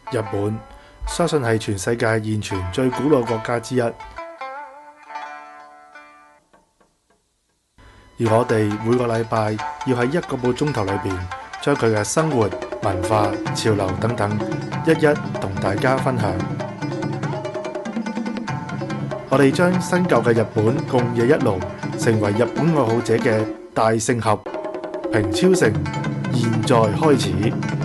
日本相信係全世界現存最古老國家之一，而我哋每個禮拜要喺1個半鐘頭裏邊，將佢嘅生活、文化、潮流等等，一一同大家分享。我哋將新舊嘅日本共冶一爐，成為日本愛好者嘅大聖合。平超城，現在開始。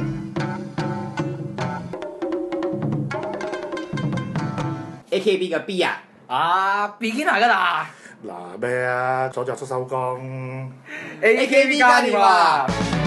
AKB 嘅 B 啊 ，beginner 㗎啦嗱咩啊？左作出收工。 ，AKB 嘉年華。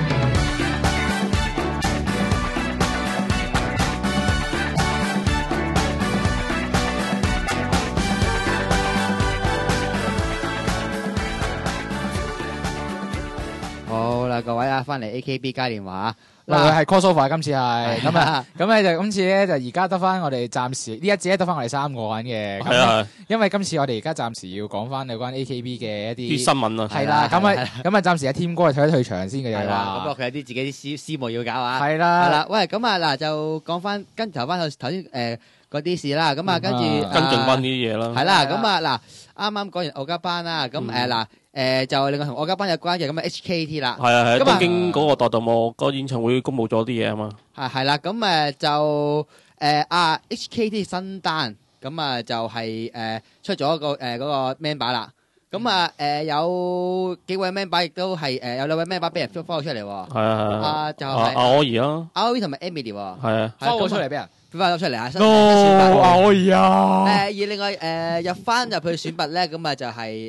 好啦，各位啊，翻嚟 AKB 嘉年華嗱，係 crossover 今次係咁啊，咁咧就今次咧就而家得翻我哋暫時呢一節咧得翻我哋3個人嘅， 係啊， 因為今次我哋而家暫時要講翻有關 AKB 嘅一啲新聞啊， 係啦，咁啊暫時阿添哥退一退場先嘅又係啦，咁話啊佢有啲自己啲私務要搞啊， 係啦， 係啦，喂，咁啊嗱就講翻跟頭先嗰啲事啦，咁啊跟住跟進翻呢啲嘢啦， 係啦，咁啊嗱啱啱講完奧家班啦，咁就另外同奧家班有關嘅咁啊 HKT 啦， 係啊係咁啊東京嗰個代代木個演唱會公佈咗啲嘢啊嘛， 係啦，咁就HKT 新單，咁啊就係出咗個嗰個 member 啦，咁啊有幾位 member 亦都係有2位 member 俾人 follow 出嚟喎， 係啊就係阿可兒啦， 阿 O 同埋 Emily 喎， 係啊， 拋咗出嚟俾人翻咗出嚟啊！新 ，no 阿可以啊， 而另外入翻入去選拔咧，咁啊就係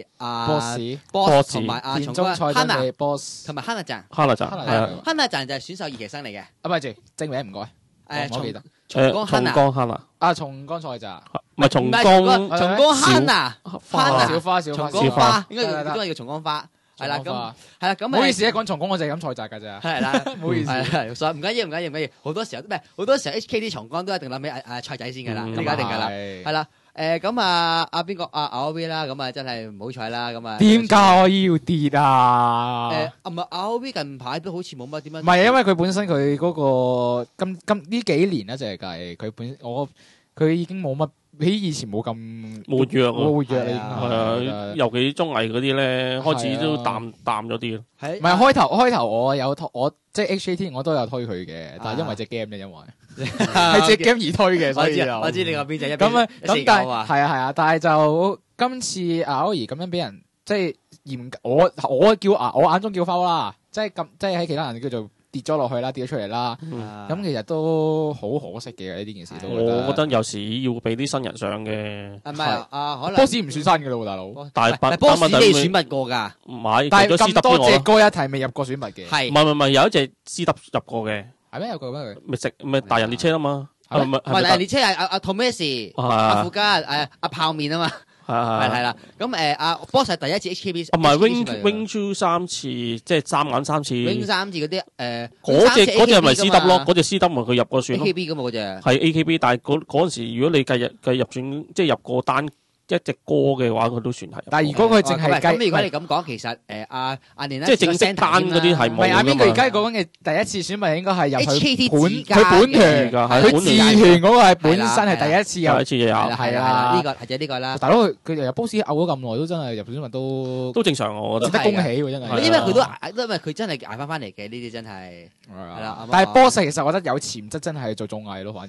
boss 同埋田中菜真嘅 boss 同埋 Hana 站哈娜站係啊， ，Hana 站就係選秀2期生嚟嘅。 啊，咪住證明唔該，我記得松江松 Hana 江哈娜， 啊，松江菜咋， 唔係松唔係江松江 Hana 小花松江花，應該叫松江花。係啦，咁係啦，咁唔好意思啊，講松江我就係飲菜雜㗎咋， 係啦， 唔好意思， 所以唔緊要，好多時候好多時候 HKT 松江都一定諗起菜仔先㗎啦，呢個一定㗎啦，係啦。咁邊個阿 V 啦，咁啊真係唔好彩啦，咁啊點解我要跌啊？ 唔係阿 V 近排都好似冇乜點樣， 唔係因為佢本身佢嗰個今呢幾年咧就係計佢已經冇乜比以前冇咁活躍啦， 係啊，尤其綜藝嗰啲咧開始都淡咗啲咯。 唔係開頭我即係 HKT 我都有推佢嘅，但係因為隻 game 啫，因為係隻 game 而推嘅，所以我知你個邊隻一咁啊咁但係啊， 係啊，但係就今次阿歐兒咁樣俾人即係我眼中叫摟啦，即係喺其他人叫做跌咗落去啦，跌咗出嚟啦，咁其實都好可惜嘅呢件事都。 我覺得有時要俾啲新人上嘅。 唔係可能 boss 唔算新嘅咯，大佬。 但係 boss 你選拔過㗎， 唔係， 但係咁多隻歌一題未入過選拔嘅。 係唔係有一隻 CW 入過嘅， 係咩有個咩？ 咪大人列車啊嘛， 唔係大人列車係阿 Tommy 阿富家阿泡面啊嘛。係啦，咁阿 boss 係第一次 HKB， 唔係 Wing Chu 3次，即係3眼3次。 Wing 3次嗰啲嗰隻係咪 CW 咯？嗰隻 CW 咪佢入過選咯。 AKB 㗎嘛嗰隻係 AKB，但係嗰陣時如果你計入選，即係入過單一隻歌嘅話，佢都算係。 但係如果佢淨係計， 咁如果你咁講，其實阿年即係正式單嗰啲係冇㗎嘛。 唔係阿邊佢而家講緊嘅第一次選拔應該係入去佢本團，佢自團嗰個係本身係第一次入。 第一次就有。 係啦，呢個或者呢個啦。 大佬佢由 boss 嘔咗咁耐，都真係入選拔都正常，我覺得。 值得恭喜喎，真係。 因為佢都因為佢真係捱翻嚟嘅，呢啲真係係啦。 但係 boss 其實我覺得有潛質，真係做綜藝咯，反而。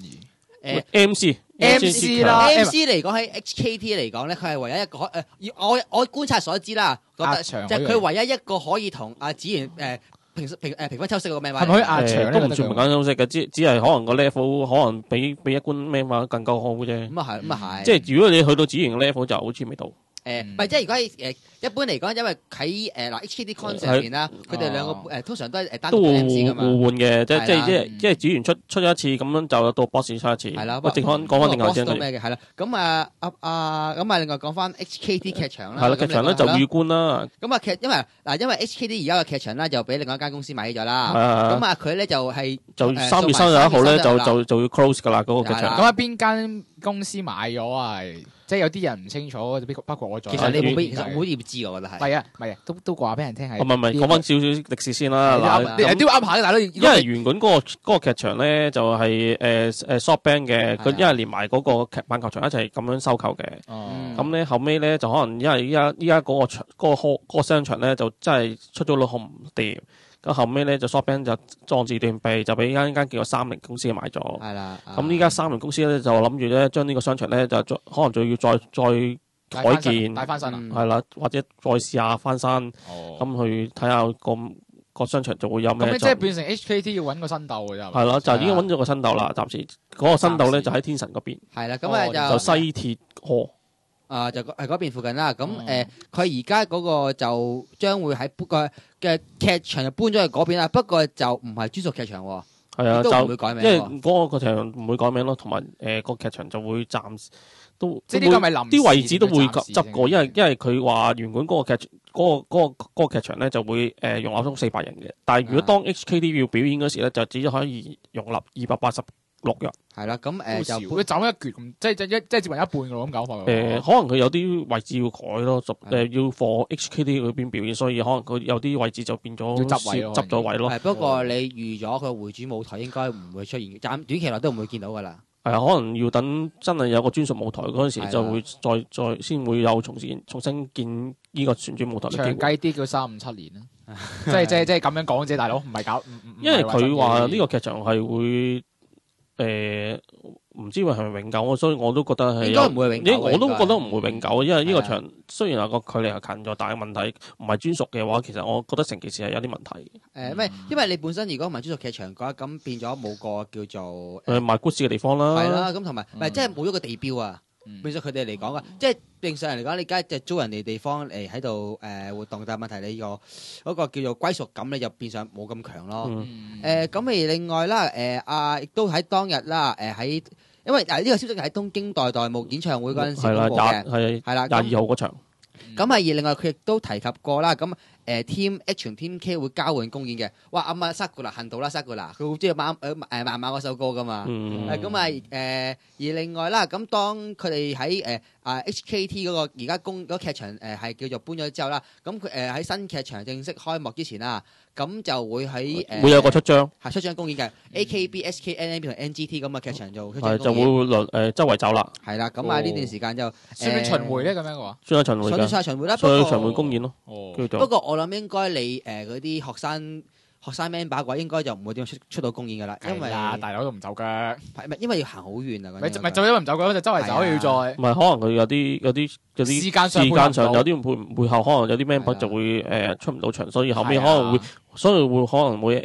MC 啦 ，MC 嚟講喺 HKT 嚟講咧，佢係唯一一個我觀察所知啦，覺得就係佢唯一一個可以同阿子賢平分秋色個咩話？ 係咪可以壓場都唔算平分秋色嘅，只係可能個 level 可能比一般咩話更加好啫。 咁啊係， 即係如果你去到子賢嘅 level 就好似未到。 唔係即係如果係一般嚟講，因為喺HKT concert 入邊啦，佢哋兩個通常都係單獨 MC 噶嘛， 互換嘅，即係子賢出咗一次，咁樣就到 boss 出一次。係啦，講翻定下先嚟。 係啦，咁另外講翻 HKT 劇場啦。 係啦，劇場咧就預觀啦。 咁啊因為 HKT 而家嘅劇場咧就俾另外一間公司買起咗啦。咁佢咧就係就3月31號咧就要 close 噶啦嗰個劇場。 咁邊間公司買咗啊？ 即係有啲人唔清楚，包括我在內。 其實你冇必， 係其實冇必要知，我覺得係。 係啊，唔係啊，都話俾人聽係。 唔係，講翻少少歷史先啦。嗱， 你都要噏下嘅，大佬。 因為原本嗰個劇場咧就係SoftBank 嘅，佢因為連埋嗰個棒球場一齊咁樣收購嘅。咁咧後尾咧就可能因為依家嗰個場嗰個商場咧就真係出咗落好唔掂。咁後尾咧就 SoftBank 就壯士斷臂，就俾間叫做30公司買咗。 係啦。 咁依家30公司咧就諗住咧將呢個商場咧就可能仲要再改建， 帶翻身啊！ 係啦，或者再試下翻山，咁去睇下個商場就會有咩。 咁即係變成 HKT 要揾個新竇嘅啫。 係啦，就已經揾咗個新竇啦，暫時嗰個新竇咧就喺天神嗰邊。 係啦，咁就西鐵河。 就係嗰邊附近啦。咁佢而家嗰個就將會喺個嘅劇場就搬咗去嗰邊啦。不過就唔係專屬劇場喎。 係啊， 都唔會改名。 因為嗰個劇場唔會改名咯，同埋個劇場就會暫時都即係呢個咪臨時啲位置都會執過，因為定佢話原本嗰個劇場咧就會容納咗400人嘅，但係如果當 HKT 要表演嗰時咧，就只可以容納286人。 係啦，咁就會走一橛咁，即係接近一半嘅咯咁搞法。 可能佢有啲位置要改咯，要放 HKT 嗰邊表演，所以可能佢有啲位置就變咗執咗位咯。 不過你預咗佢會主舞台應該唔會出現，短期內都唔會見到㗎啦。 係啊，可能要等真係有個專屬舞台嗰陣時，就會再先會有重新建呢個旋轉舞台。 長計啲叫357年啦，即係咁樣講啫，大佬唔係搞。 因為佢話呢個劇場係會唔知係咪永久，所以我都覺得係應該唔會永久。 我都覺得唔會永久，因為呢個場雖然個距離係近咗，但係問題唔係專屬嘅話，其實我覺得成件事係有啲問題。 因為你本身如果唔係專屬劇場嘅話，咁變咗冇個叫做賣 goods 嘅地方啦。 係啦，咁同埋即係冇咗個地標啊。變咗佢哋嚟講啊，即係正常人嚟講，你而家就租人哋地方嚟喺度活動，但係問題你嗰個叫做歸屬感咧，就變相冇咁強咯。咁而另外啦，亦都喺當日啦，因為呢個消息係喺東京代幕演唱會嗰陣時公佈嘅，係啦， 22號嗰場。 咁而另外佢亦都提及過啦，咁Team H 同 Team K 會交換公演嘅。哇！阿Sakura 恨到啦，Sakura 佢好中意慢慢嗰首歌噶嘛。而另外啦，咁當佢哋喺HKT 嗰個而家嗰劇場係叫做搬咗之後啦，咁佢喺新劇場正式開幕之前啦，咁就會喺會有個出張公演嘅 AKB、SKNMB 同 NGT 咁嘅劇場做就會周圍走啦。 係啦，咁呢段時間就算唔算巡迴咧？咁樣嘅話， 算係巡迴㗎， 算係巡迴啦。 算係巡迴公演咯。 不過我諗應該你嗰啲學生 member 嘅話，應該就唔會點樣出到公演㗎啦，因為大佬都唔走腳， 因為要行好遠啊。 咪就因為唔走腳就周圍走要再。 唔係可能佢有啲時間上有啲背後可能有啲 member 就會出唔到場，所以後尾可能會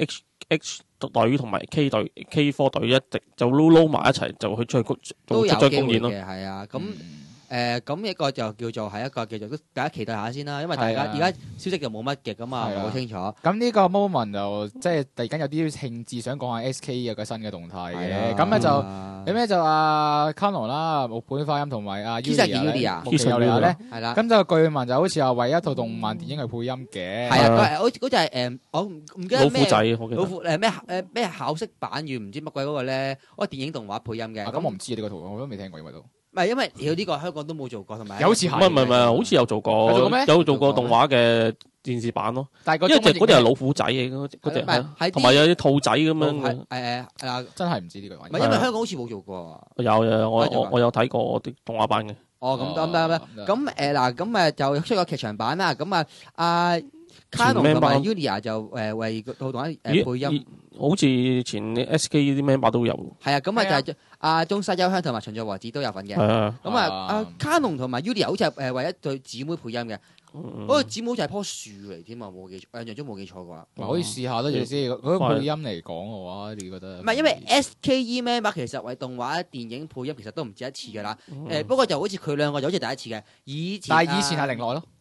H 隊同埋 K 隊 K4 隊一直就撈埋一齊就去出咗公演咯。 係啊，咁一個就叫做係一個叫做大家期待下先啦，因為大家而家消息就冇乜嘅咁啊，唔係好清楚。 咁呢個 moment 就即係突然間有啲興致想講下 SK 有個新嘅動態嘅，咁咧就有咩就阿 Canon 啦、木本花音同埋阿 Yulia 咧，係啦。咁就據聞就好似話為一套動漫電影去配音嘅， 係啊，好似係我唔記得老虎仔， 老虎咩考式版與唔知乜鬼嗰個咧，嗰個電影動畫配音嘅。 咁我唔知呢個圖，我都未聽過，因為都。 唔係，因為有呢個香港都冇做過，同埋有次係唔係，好似有做過，有做過動畫嘅電視版咯。 但係因為嗰隻係老虎仔嘅嗰隻，同埋有啲兔仔咁樣嘅。 真係唔知呢個。 唔係因為香港好似冇做過。 有我有睇過啲動畫版嘅。 咁得。咁就出個劇場版啦。咁阿 Canon 同埋 Yulia 就為套動畫配音。 好似前 SK 啲 member 都有。係啊， 咁就係阿中西優香同埋秦在和子都有份嘅。咁阿 Canon 同埋 Yulia 好似係為一對姊妹配音嘅。嗰個姊妹好似係棵樹嚟添啊！印象中冇記錯嘅話。 可以試下得住先。嗰個配音嚟講嘅話，你覺得？ 唔係因為 SKE member 其實為動畫電影配音其實都唔止一次㗎啦。不過就好似佢兩個就好似第一次嘅。 但係以前係另外咯。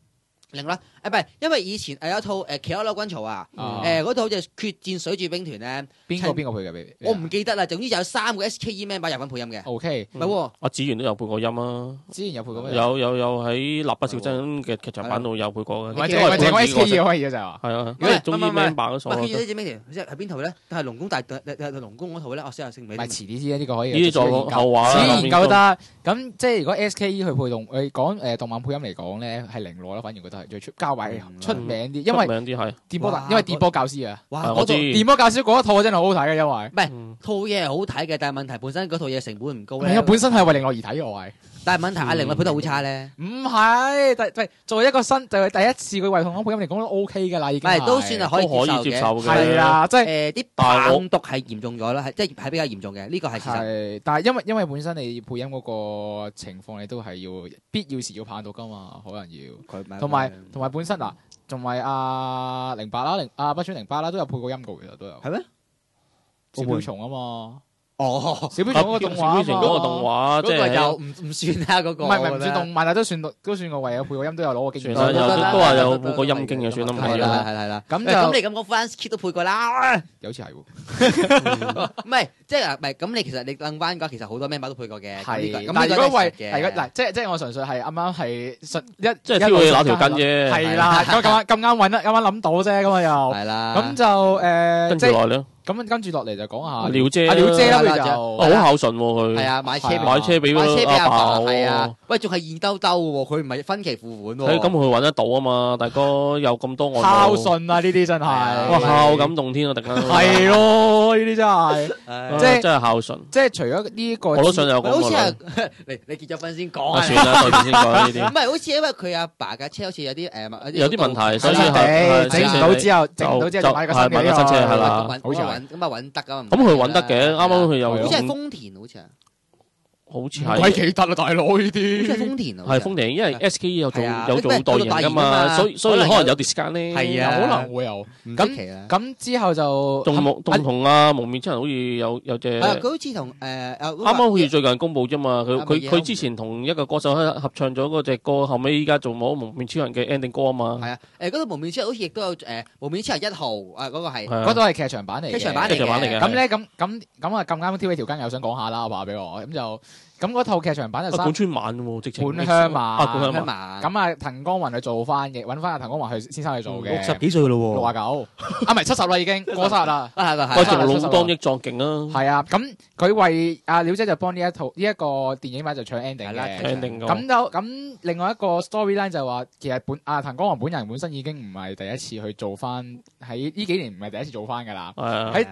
零啦，唔係，因為以前有一套奇歐羅軍曹啊，嗰套好似決戰水柱兵團咧， 邊個配嘅？ 我唔記得啦，總之就有3個 SKE member 入緊配音嘅。 O K， 唔係喎， 阿子源都有配過音啊， 之前有配過咩？ 有喺蠟筆小新嘅劇場版度有配過嘅。 唔係淨係 S K E 可以嘅就係話。 係啊，因為總之 member 嗰所。 決戰水柱兵團即係邊套咧？但係龍宮龍宮嗰套咧，我先有姓名。 唔係遲啲先，呢個可以。 呢啲再後話啦。 遲啲研究得。咁即係如果 S K E 去配動，講動漫配音嚟講咧，係零羅啦，反而覺得係最較為出名啲，因為電波教師啊， 我知電波教師嗰一套真係好好睇嘅，因為唔係套嘢係好睇嘅，但係問題本身嗰套嘢成本唔高咧。 係啊，本身係為零羅而睇嘅我係。 但係問題阿玲佢配得好差咧。 唔係，但作為一個新就係第一次佢為動漫配音嚟講都 O K 㗎啦，已經係都算係可以接受嘅。 係啦，即係啲病毒係嚴重咗啦，係即係比較嚴重嘅，呢個係事實。 係，但係因為本身你配音嗰個情況，你都係要必要時要棒到㗎嘛，可能要。同埋本身嗱，同埋阿08啦，阿北川08啦，都有配過音㗎，其實都有。係咩？小瓢蟲啊嘛。哦，小瓢蟲嗰個動畫啊嘛， 嗰個動畫即係就唔算啦，嗰個唔算動漫，但都算我唯有配過音都有攞過經驗。 算啦，都話有配過音經嘅算啦。 係啦。咁你咁講 Fans Kid 都配過啦， 有似係喎。 唔係，即係唔係咁？你其實你諗翻嘅話，其實好多 member 都配過嘅。 係，但係如果為嗱，即係我純粹係啱啱係即係挑佢攞條筋啫。 係啦，咁啱諗到啫，咁啊又係啦。 咁就跟住落咧。 咁跟住落嚟就講下廖姐啦，佢就好孝順佢。 係啊，買車俾阿爸。 係啊，喂，仲係現兜兜喎，佢唔係分期付款喎。 咁佢揾得到啊嘛，大哥有咁多愛。 孝順啊，呢啲真係。 哇，孝感動天啊，突然間。 係咯，呢啲真係，即係真係孝順。 即係除咗呢個， 我都想有咁。 好似係你結咗婚先講啊。 算啦，再先講呢啲。 唔係，好似因為佢阿爸架車好似有啲有啲問題，所以整唔到之後就買個新車係啦， 好似咁揾得㗎。 咁佢揾得嘅，啱啱佢又好似係豐田，好似係。 鬼幾得啊，大佬呢啲。 好似係豐田啊。 係豐田，因為 SKE 有做代言㗎嘛，所以可能有 discount 咧。 係啊，可能會有。咁之後就同阿蒙面超人好似有隻。 佢好似同啱啱好似最近公佈啫嘛，佢之前同一個歌手合唱咗嗰隻歌，後尾依家做冇蒙面超人嘅 ending 歌啊嘛。係啊， 嗰套蒙面超人好似亦都有蒙面超人1號嗰個係。 嗰套係劇場版嚟嘅。 劇場版嚟嘅。 咁咧咁啊咁啱挑起條筋，又想講下啦，話俾我咁就。咁嗰套劇場版就本村晚喎，直情本鄉晚。 咁啊，藤岡弘去做翻嘅，揾翻阿藤岡弘去先生去做嘅。 60幾歲咯喎 ，69啊，唔係70啦，已經過生日啦。 喂，仲老當益壯勁啊！ 係啊，咁佢為阿廖姐就幫呢一個電影版就唱 ending 嘅。 ending 咁另外一個 storyline 就話，其實藤岡弘本人本身已經唔係第一次去做翻，喺呢幾年唔係第一次做翻㗎啦。喺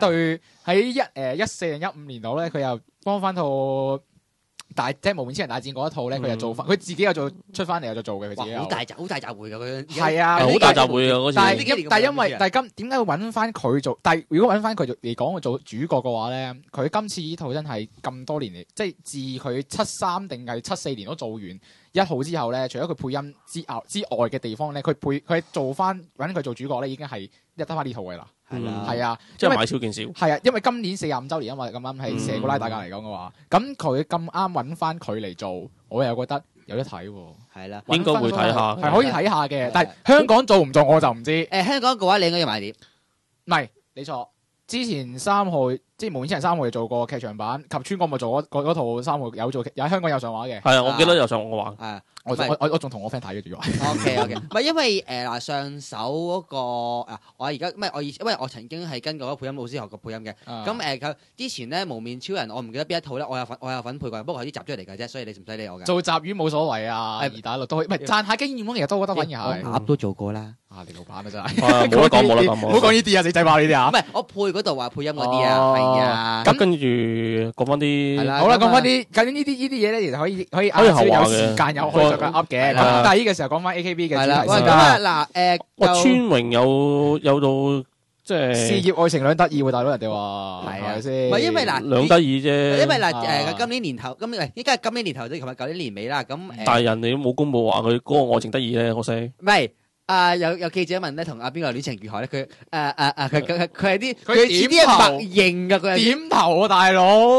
14定15年度咧，佢又幫翻套。即係無面超人大戰嗰一套咧，佢就做翻，佢自己又出翻嚟又做嘅，佢自己。好大集會㗎佢。係啊， 好大集會㗎嗰次。 但係因為點解會揾翻佢做？但係如果揾翻佢嚟講做主角嘅話咧，佢今次呢套真係咁多年嚟，即係自佢73定係74年都做完1號之後咧，除咗佢配音之外嘅地方咧，佢做翻揾佢做主角咧，已經係得翻呢套嘅啦。係啊， 即係買少見少。 係啊，因為今年45週年啊嘛，咁啱係蛇古拉大家嚟講嘅話，咁佢咁啱揾翻佢嚟做，我又覺得有得睇喎。係啦， 應該會睇下， 係可以睇下嘅。但係香港做唔做我就唔知。 香港嘅話，你應該要買碟。 唔係，你錯。之前3號即係無面超人3號做過劇場版，及川國咪做嗰套3號有做，喺香港有上畫嘅。 係啊，我記得有上畫。 係。我仲同我 friend 睇嘅主要。 OK，唔係因為上手嗰個我而家因為我曾經係跟過嗰個配音老師學過配音嘅。咁佢之前咧無面超人我唔記得邊一套咧，我有份配過，不過係啲雜出嚟嘅啫，所以你唔使理我嘅。做雜魚冇所謂啊，二打六都可以，唔係賺下經驗咯，其實都覺得反而係。 鴨都做過啦。 你老闆啊真係。 冇得講，唔好講呢啲啊，死仔話呢啲啊。 唔係我配嗰度話配音嗰啲啊，係啊。 咁跟住講翻啲。 好啦，講翻啲究竟呢啲嘢咧，其實可以有時間有可以再噏嘅。但係呢個時候講翻 AKB 嘅主題先啦。 川榮有到即係事業愛情兩得意喎，大佬人哋話係咪先？ 唔係因為兩得意啫。 因為今年年頭，依家係今年年頭，即係琴日舊年年尾啦。咁但係人哋都冇公佈話佢嗰個愛情得意咧，可惜。 唔係。有記者問咧，同阿邊個戀情如何咧？佢係啲佢似啲人默認㗎，佢點頭啊，大佬。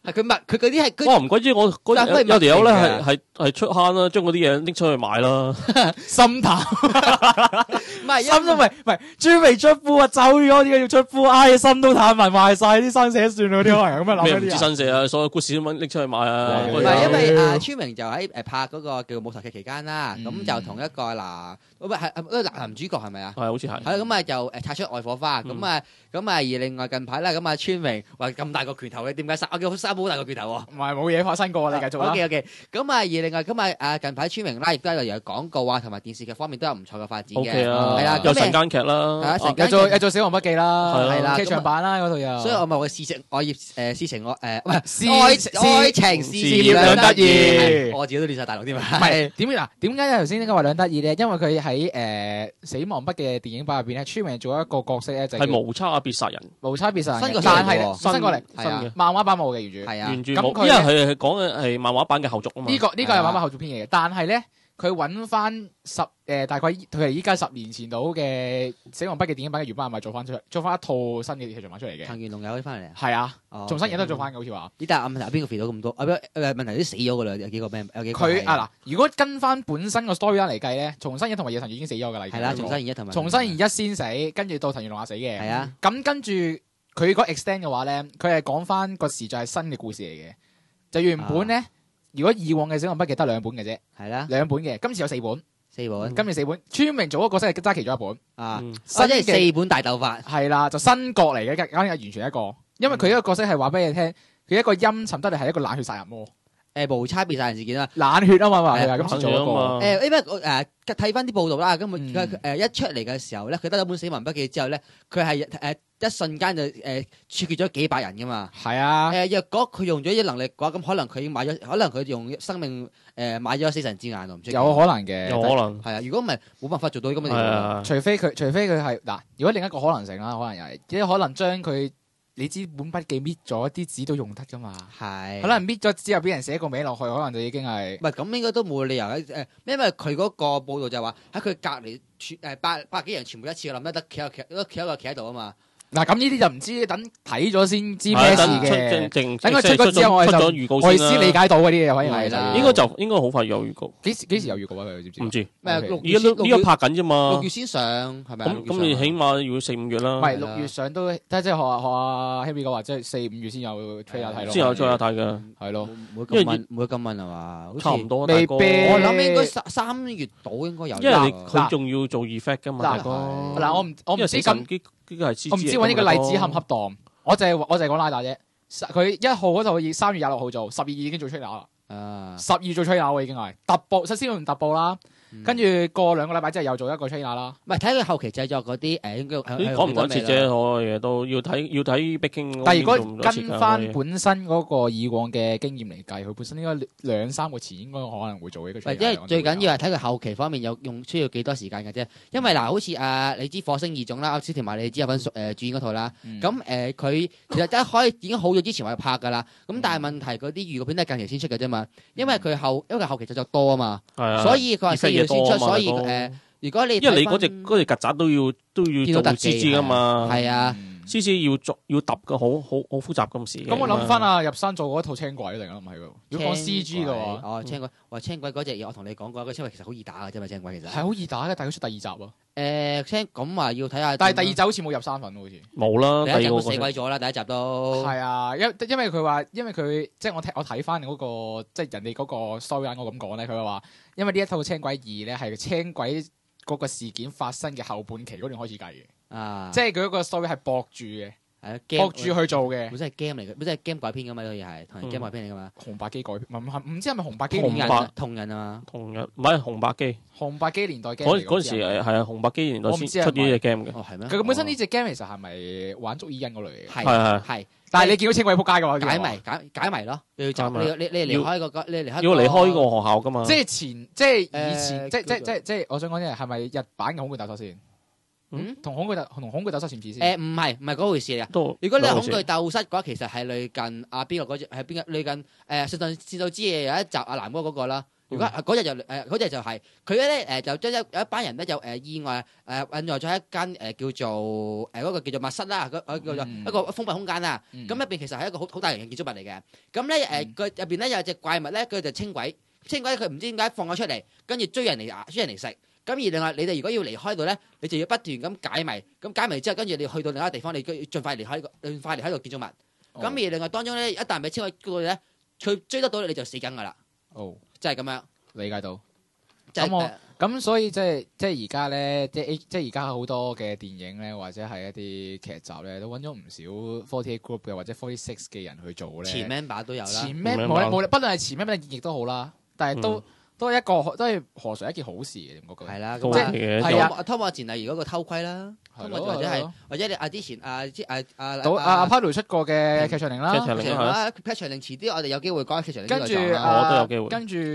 係佢嗰啲係哇唔鬼知我嗰但係有條友咧係係出坑啦，將嗰啲嘢拎出去賣啦。 心淡， 唔係心都唔係專未出庫啊，走咗點解要出庫？唉，心都淡埋賣晒啲生寫算嗰啲可能咁樣諗咩唔知嗰啲啊。 新社啊，所有故事都拎出去賣啊。 唔唔係因為川明就喺拍嗰個叫舞台劇期間啦，咁就同一個男主角係咪啊？ 係好似係。 係咁啊，就擦出愛火花，咁啊，而另外近排咧，咁啊，川明話咁大個拳頭嘅，點解我叫三寶好大個拳頭喎？ 唔係冇嘢發生過，你繼續啦。 OK，咁啊，而另外咁啊，近排川明啦，亦都係由廣告啊，同埋電視劇方面都有唔錯嘅發展嘅， OK 啊， 係啦， 有晨間劇啦， 係啊，晨間有做《死亡筆記》啦， 係啦劇場版啦嗰度有。 所以我咪話事情愛業事情我唔係事愛情事業兩得意係我自己都練晒大陸添啊， 唔係點解頭先應該話兩得意咧？因為佢喺《死亡筆記》嘅電影版入邊咧，川明做一個角色咧，就係無差別殺人， 無差別殺人嘅， 新過嚟但係喎新過嚟， 係啊漫畫版冇嘅原著。 係啊， 原著咁佢冇，因為係講嘅係漫畫版嘅後續啊嘛。 呢個係漫畫後續篇嘢嘅，但係咧佢揾翻大概佢係依家10年前到嘅《死亡筆記》電影版嘅原版，係咪做翻一套新嘅劇場版出嚟嘅？ 藤原龍也可以翻嚟啊， 係啊， 哦重新亦都做翻嘅，好似話。 呢但係問題邊個肥到咁多？問題都死咗噶啦，有幾個咩？有幾個係佢嗱，如果跟翻本身個 storyline 嚟計咧，重新一同埋夜神已經死咗噶啦， 係啦，重新而一同埋重新而一先死，跟住到藤原龍也死嘅。 係啊， 咁跟住佢嗰 extend 嘅話咧，佢係講翻個時序係新嘅故事嚟嘅。就原本咧，如果以往嘅《死亡筆記》得2本嘅啫， 係啦， 2本嘅，今次有4本，今次4本，川明做嗰個角色係揸其中1本， 啊， 新即係嘅 4本大鬥法， 係啦，就新角嚟嘅，簡直完全一個，因為佢呢個角色係話俾你聽，佢一個陰沉得嚟係一個冷血殺人魔， 無差別殺人事件啦。 冷血啊嘛話佢係今次做一個。 因為睇翻啲報道啦，咁佢一出嚟嘅時候咧，佢得咗本死亡筆記之後咧，佢係一瞬間就處決咗幾百人噶嘛。 係啊， 若果佢用咗呢啲能力嘅話，咁可能佢已經買咗，可能佢用生命買咗死神之眼咯，唔知有可能嘅， 有可能係啊。如果唔係冇辦法做到咁嘅地步。 係啊， 除非佢係嗱，如果另一個可能性啦，可能又係即係可能將佢。你知本筆記搣咗啲紙都用得噶嘛？ 係， 可能搣咗之後俾人寫個名落去，可能就已經係唔係咁應該都冇理由因為佢嗰個報道就話喺佢隔離百幾人全部一次冧得企喺個企喺度啊嘛。 嗱咁呢啲就唔知，等睇咗先知咩事嘅。 等佢出咗之後，我咗預告我先理解到嗰啲嘢，可以係啦應該好快有預告。 幾時有預告啊？佢知唔知？ 唔知咩？ 而家拍緊啫嘛。 6月先上係咪？ 咁你起碼要4-5月啦。 唔係6月上都即係學阿 Happy 哥話，即係4-5月先有 trailer 睇咯。 先有 trailer 睇嘅， 係咯。 唔會咁問係嘛？ 差唔多。 未必。 我諗應該3月度應該有。 因為佢仲要做 effect 㗎嘛，大哥。 嗱我唔知咁。我唔知揾呢個例子恰唔恰當，我就係講拉打啫。佢1號嗰度以3月26號做，12已經做 trailer 啦。12做 trailer 喎已經係特步，首先用特步啦，跟住過2個禮拜之後又做一個 trailer 啦。 唔係睇佢後期製作嗰啲應該講唔講切啫，所有嘢都要睇 Baking。 但係如果跟翻本身嗰個以往嘅經驗嚟計，佢本身應該2-3個前應該可能會做呢個 trailer。 因為最緊要係睇佢後期方面需要幾多時間嘅啫。因為嗱，好似你知火星異種啦，小田麻里子有份主演嗰套啦。咁佢其實一開已經好咗之前話拍㗎啦。咁但係問題嗰啲預告片都係近期先出嘅啫嘛。因為佢後期製作多啊嘛，所以佢話4月先出，所以如果你因為你嗰隻曱甴都要做 CG 㗎嘛， 係啊 ，CG 要揼嘅好複雜咁事。 咁我諗翻啊，入山做嗰套青鬼定係唔係喎？如果講 CG 嘅話， 青鬼嗰隻嘢我同你講過，嗰個青鬼其實好易打嘅啫嘛，青鬼其實係好易打嘅，但係佢出第2集喎。 咁話要睇下， 但係第2集好似冇入3份好似冇啦， 第一集都死鬼咗啦，第一集都係啊，因為佢話，因為佢即係我睇翻嗰個即係人哋嗰個 storyline，我咁講咧，佢話因為呢一套青鬼2咧係青鬼嗰個事件發生嘅後半期嗰段開始計嘅，即係佢嗰個 story 係駁住嘅，駁住去做嘅， 本身係 game 嚟嘅，本身係 game 改編噶嘛，呢嘢係同人 game 改編嚟噶嘛。 紅白機改編，唔知係咪紅白機同人啊嘛， 同人唔係紅白機， 紅白機年代 game 嗰時係紅白機年代先出呢隻 game 嘅。 哦係咩？ 佢本身呢隻 game 其實係咪玩捉伊人嗰類嘅？ 係。 但係你見到青鬼仆街嘅話， 解謎咯，你要走，你離開個，你離開要離開個學校噶嘛？ 即係以前，即係我想講嘅係咪日版嘅恐懼鬥室先？同恐懼鬥室似唔似先？ 唔係嗰回事嚟㗎。如果你係恐懼鬥室嘅話，其實係類近邊個嗰隻係邊個？類近《聖鬥之夜》有一集阿南哥嗰個啦。 如果嗰日就係佢咧就將有一班人咧就意外運在咗一間叫做嗰個叫做密室啦，叫做一個封閉空間啦。咁入邊其實係一個好大型嘅建築物嚟嘅。咁咧佢入邊咧有隻怪物咧，佢就清鬼佢唔知點解放咗出嚟，跟住追人嚟食。咁而另外你哋如果要離開度咧，你就要不斷咁解謎。咁解謎之後，跟住你去到另一個地方，你盡快離開個建築物。咁而另外當中咧，一旦俾清鬼嗰度咧，佢追得到你就死緊噶啦。即係咁樣理解到。 咁所以即係而家咧，即係而家好多嘅電影咧，或者係一啲劇集咧，都揾咗唔少48 Group 嘅或者46嘅人去做咧。 前 member 都有啦。 前 member 冇，不論係前 member 亦都好啦，但係都係何嘗一件好事嘅，我覺得。 係啦， 都係嘅。 係啊， 偷摸前例如嗰個偷窺啦，或者你之前阿 Paddle 出過嘅劇場靈啦， 劇場靈遲啲我哋有機會講劇場靈。 跟住我都有機會。 跟住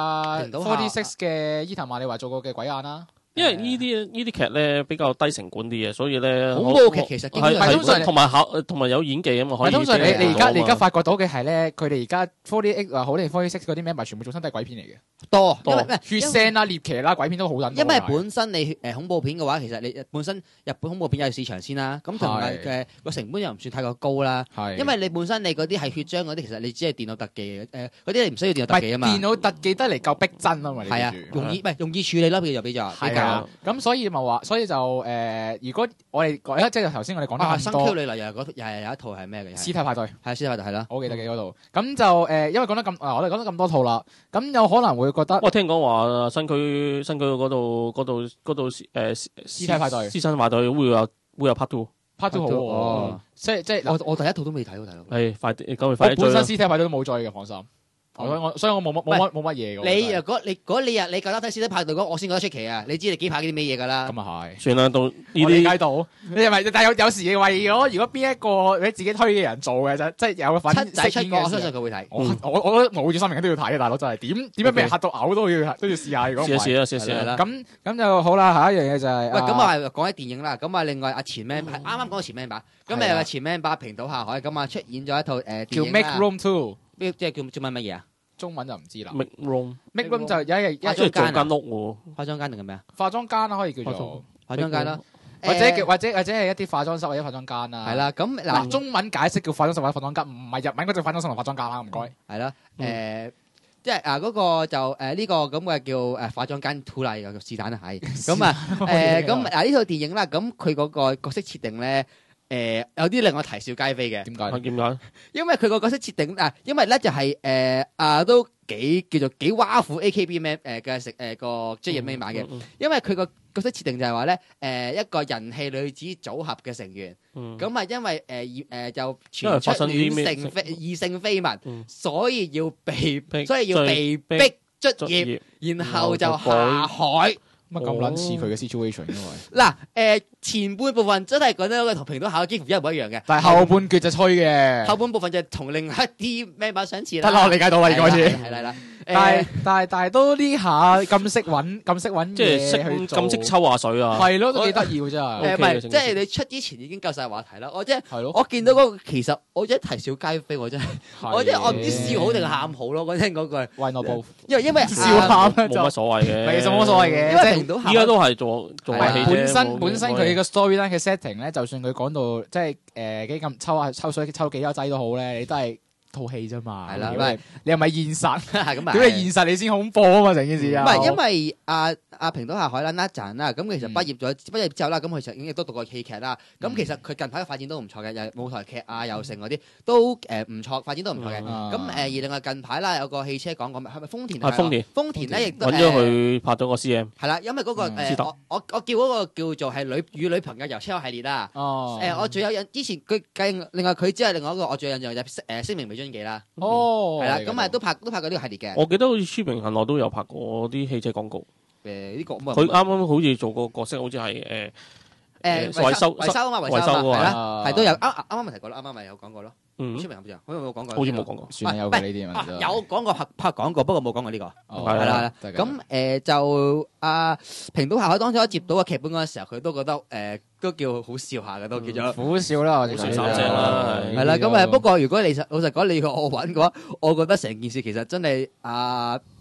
46嘅伊藤萬里華做過嘅鬼眼啦。 因為呢啲劇咧比較低成本啲嘅，所以咧恐怖劇其實係同埋有演技啊嘛，可以。 通常你而家發覺到嘅係咧，佢哋而家48話好定46嗰啲 member 全部做親都係鬼片嚟嘅， 多血腥啦、獵奇啦、鬼片都好撚多。 因為本身你恐怖片嘅話，其實你本身日本恐怖片有市場先啦，咁同埋個成本又唔算太過高啦。因為你本身你嗰啲係血漿嗰啲，其實你只係電腦特技嘅，嗰啲你唔需要電腦特技啊嘛。電腦特技得嚟夠逼真啊嘛，係啊，容易處理咯，佢就比較。 咁所以就如果我哋即係頭先我哋講得咁多， 新 Q 女又係有一套係咩嘅？ 屍體派對係屍體派對係啦， 我記得嘅嗰度。咁就因為講得咁我哋講得咁多套啦，咁有可能會覺得， 我聽講話新區嗰度屍體派對會有 part two 好喎，即係我第一套都未睇喎，大佬。 係快啲，咁咪快啲追啦。 本身屍體派對都冇追嘅，放心。所以我冇乜嘢嘅。 你如果你日你夠膽睇屍體派對嗰，我先覺得出奇啊！你知你幾排啲咩嘢㗎啦？ 咁啊係。 算啦，到呢啲理解到。你係咪？但係有時為咗如果邊一個你自己推嘅人做嘅啫，即係有個粉七仔出過，我相信佢會睇。 我覺得冇住生命都要睇嘅，大佬真係點樣俾人嚇到嘔都要試下。如果試啦。 咁就好啦。下一樣嘢就係喂，咁啊講起電影啦。咁啊另外阿前 man 啱啱講到前 man 把，咁有前 man 把平島下海咁啊出演咗一套叫 Make Room Two， 即係叫乜嘢啊？ 中文就唔知啦。 Make room 就有一化妝間屋喎， 化妝間定係咩啊？ 化妝間啦，可以叫做化妝間啦， 或者係一啲化妝室或者化妝間啦。 係啦，咁嗱中文解釋叫化妝室或者化妝間，唔係日文嗰隻化妝室同化妝間啦。唔該。 係啦，即係嗰個就呢個咁嘅叫化妝間 two 啦，又是但啦，係咁啊咁呢套電影啦，咁佢嗰個角色設定咧。有啲令我啼笑皆非嘅。點解？ 因為佢個角色設定因為咧就係都叫做幾挖苦 AKB 咩嘅個職業 member 嘅。因為佢個角色設定就係話咧一個人氣女子組合嘅成員，咁啊因為就傳出異性緋聞，所以要被逼卒業，然後就下海。 乜咁撚似佢嘅 situation 因為嗱前半部分真係講得同平島下海幾乎一模一樣嘅， 但係後半橛就吹嘅。 後半部分就同另外一啲 member 相似啦。 得啦，我理解到啦，應該先。 係啦。 但係都呢下咁識揾即係咁識抽下水啊！ 係咯，都幾得意喎真係。 唔係，即係你出之前已經夠晒話題啦。我即係我見到嗰個其實我一啼笑皆非，我真係我即係我唔知笑好定喊好咯。我聽嗰句。 Why not both？ 因為笑喊冇乜所謂嘅， 其實冇乜所謂嘅。 因為平島下海依家都係做戲啫。 本身佢個 storyline 嘅 setting 咧，就算佢講到即係幾咁抽水抽幾多劑都好咧，你都係套戲啫嘛。係啦，你係咪現實？咁啊，如果你現實你先恐怖啊嘛，成件事啊。 唔係因為阿平島下海啦 Nathan 啦，咁其實畢業之後啦，咁佢亦都讀過戲劇啦。咁其實佢近排嘅發展都唔錯嘅，又舞台劇啊，又成嗰啲都唔錯，發展都唔錯嘅。咁而另外近排啦，有個汽車廣告係咪豐田？豐田咧亦都揾咗佢拍咗個 CM。 係啦，因為嗰個我叫嗰個叫做係與女朋友遊車河系列啦。我最有印之前佢另外佢之後另外一個我最有印象就聲明美津紀啦。係啦，咁都拍過呢個系列嘅。 我記得好似書名行內都有拍過啲汽車廣告。 呢個佢啱啱好似做個角色，好似係維修啊嘛，維修係啦，係都有啱啱咪提過咯，啱啱咪有講過咯。書名好似好似冇講過， 好似冇講過。 算啦，有嘅呢啲問題。 有講過拍廣告，不過冇講過呢個。 係啦，咁就平島下海當初接到個劇本嗰陣時候，佢都覺得都叫好笑下嘅，都叫做苦笑啦，我哋笑三聲啦。 係啦，咁不過如果老實講，你要我揾嘅話，我覺得成件事其實真係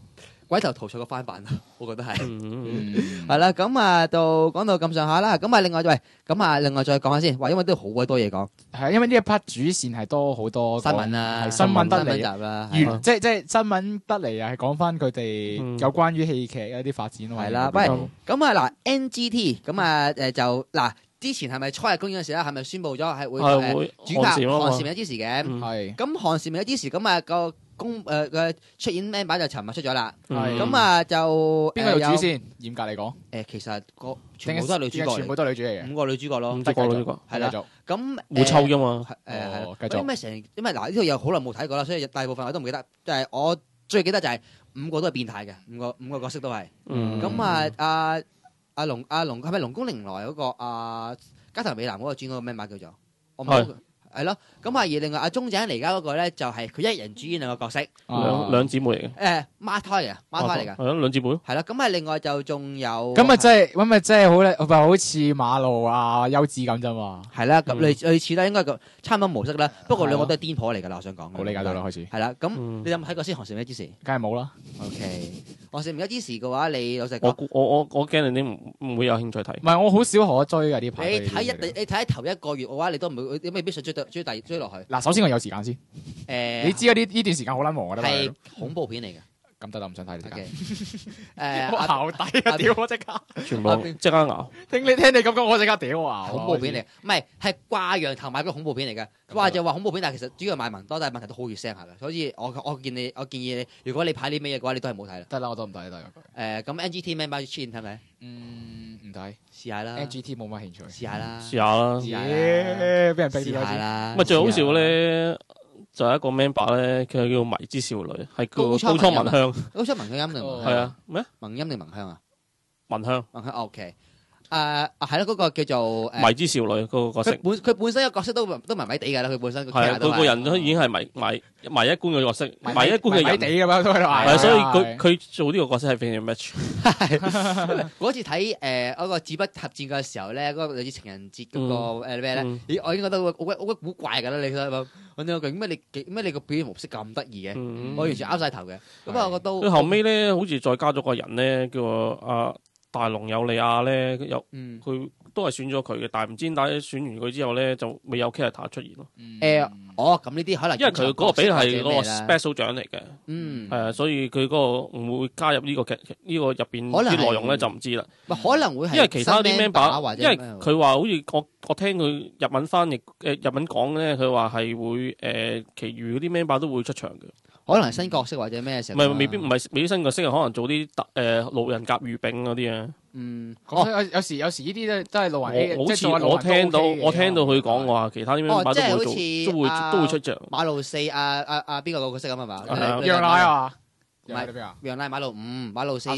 鬼頭屠菜個翻版，我覺得係。 嗯係啦，咁啊到講到咁上下啦，咁啊另外另外再講下先，話因為都好鬼多嘢講， 係因為呢一 part 主線係多好多新聞啊， 係新聞得嚟集啦， 即係新聞得嚟啊，係講翻佢哋有關於戲劇一啲發展咯。 係啦，喂，咁啊嗱 NGT 咁啊就嗱。之前係咪初日公演嗰時咧，係咪宣佈咗係會主角韓時未有之時嘅？ 係。 咁韓時未有之時，咁啊個嘅出演 member 就尋日出咗啦。 係。 咁啊就邊個做主先？嚴格嚟講， 其實全部都係女主角， 全部都係女主嚟嘅。 5個女主角咯， 得個女主角係啦。咁互抽㗎嘛。 繼續。因為嗱呢套嘢好耐冇睇過啦，所以大部分我都唔記得。就係我最記得就係5個都係變態嘅，五個角色都係。咁啊阿龍係咪龍宮寧來嗰個加藤美男嗰個轉嗰個咩碼叫做？我唔係。係咯，咁啊而另外阿鐘井嚟家嗰個咧就係佢一人主演兩個角色， 兩姊妹嚟嘅。 孖胎嚟㗎。 係咯，兩姊妹。 係啦，咁啊另外就仲有。 咁咪真係好咧，好似馬路啊優子咁啫嘛。 係啦，咁類似啦，應該個差唔多模式啦。不過兩個都係癲婆嚟㗎啦，我想講。 我理解到啦，開始。 係啦，咁你有冇睇過先《韓時未之時》？ 梗係冇啦。 OK，《韓時未之時》嘅話，你老實講， 我驚你唔會有興趣睇。 唔係，我好少可追㗎呢排。 你睇頭一個月嘅話，你都唔會，你未必想追落去。 嗱，首先我有時間先。你知呢段時間好撚忙㗎啦。 係恐怖片嚟嘅。 咁得啦，唔想睇你時間。 我淆底啊！屌我即刻， 全部即刻咬。 聽你咁講，我即刻屌啊！ 恐怖片嚟，唔係掛羊頭賣嗰恐怖片嚟嘅。話就話恐怖片，但係其實主要係賣文多，但係問題都好血腥下嘅。所以我建議你，如果你拍呢咩嘢嘅話，你都係冇睇啦。 得啦，我都唔睇得。 咁 NGT member 出現睇咪？ 唔睇， 試下啦。 NGT 冇乜興趣， 試下啦。 試下啦。 俾人逼試下啦。 咪最好笑咧，就係一個 member 咧，佢叫迷之少女，係叫高倉文香。 高倉文香音定文香？ 係啊，咩？ 文音定文香啊？ 文香。 OK。係咯，嗰個叫做迷之少女嗰個角色。 佢本身個角色都迷迷地㗎啦，佢本身。 係佢個人都已經係迷一觀嘅角色，迷一觀嘅人。 迷地㗎嘛，都係話。 係，所以佢做呢個角色係非常 match。 嗰次睇嗰個《紙筆合戰》嘅時候咧，嗰個類似情人節嗰個咩咧？咦，我已經覺得好鬼古怪㗎啦！你睇下，揾到個咩你個表演模式咁得意嘅？我完全拗晒頭嘅。咁啊，我都。 佢後尾咧，好似再加咗個人咧，叫阿大龍有利亞咧，佢都係選咗佢嘅，但係唔知點解選完佢之後咧，就未有 character 出現咯。 咁呢啲可能因為佢嗰個比係嗰個 special 獎嚟嘅，所以佢嗰個唔會加入呢個劇呢個入邊啲內容咧，就唔知啦。 可能會係因為其他啲 member，因為佢話好似我聽佢日文翻譯日文講咧，佢話係會其餘嗰啲 member 都會出場嘅。 可能係新角色或者咩時候？ 未必新角色，可能做啲路人甲乙丙嗰啲啊。 有時呢啲都係路人。 好似我聽到佢講話，其他啲 member 都會出場。 馬路4邊個角色咁係嘛？ 楊乃啊？ 唔係邊啊？楊乃馬路5，馬路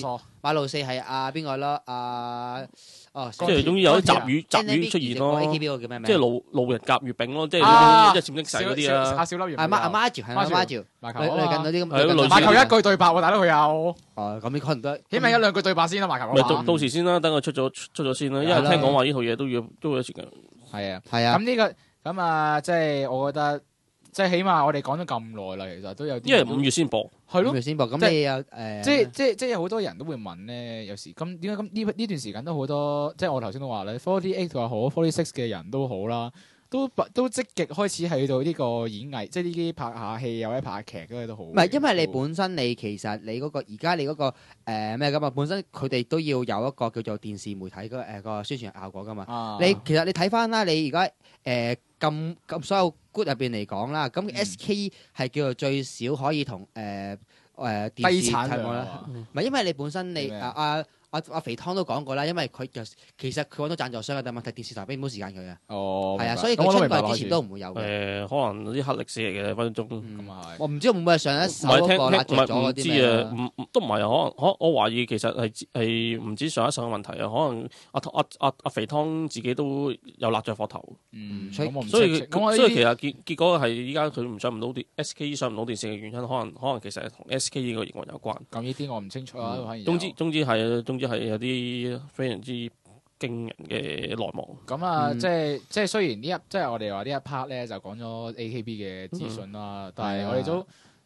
4係邊個咯？ 即係總之有啲雜魚出現咯。 AKB 嗰個叫咩名？ 即係路人甲乙丙咯，即係一閃即逝嗰啲啊。 小粒阿媽條係阿媽條，類近嗰啲咁。 馬球一句對白喎，大佬佢有。 咁你可能都起碼一兩句對白先啦，馬球。 到時先啦，等佢出咗先啦，因為聽講話呢套嘢都會有時間。 係啊。 咁即係我覺得。即係起碼我哋講咗咁耐啦，其實都有啲。 因為5月先播， 係咯， 5月先播。咁你有即係有好多人都會問咧，有時咁點解咁呢段時間都好多，即係我頭先都話咧，48又好，46嘅人都好啦，都積極開始喺度呢個演藝，即係呢啲拍下戲或者拍下劇嗰啲都好。唔係， 因為你本身其實你嗰個而家你嗰個咩咁啊？本身佢哋都要有一個叫做電視媒體嗰個宣傳效果噶嘛。其實你睇翻啦，你而家咁所有 group 入邊嚟講啦，咁 SK 係叫做最少可以同電視睇過啦。唔係因為你本身你阿肥湯都講過啦，因為佢其實佢揾到贊助商嘅，但係問題電視台俾唔到時間佢啊。係啊，所以佢出嚟之前都唔會有嘅。 可能啲黑歷史嚟嘅分分鐘。 咁啊係。 我唔知會唔會係上一首嗰個辣著咗嗰啲咩啊？ 都唔係啊，可能我懷疑其實係唔止上一首嘅問題啊，可能阿肥湯自己都有辣著火頭。所以其實結果係依家佢唔上唔到SK 上唔到電視嘅原因，可能其實係同 SK 呢個營運有關。 咁呢啲我唔清楚啊， 總之係有啲非常之驚人嘅內幕。 咁啊，即係雖然即係我哋話呢一 part 咧就講咗 AKB 嘅資訊啦，但係我哋都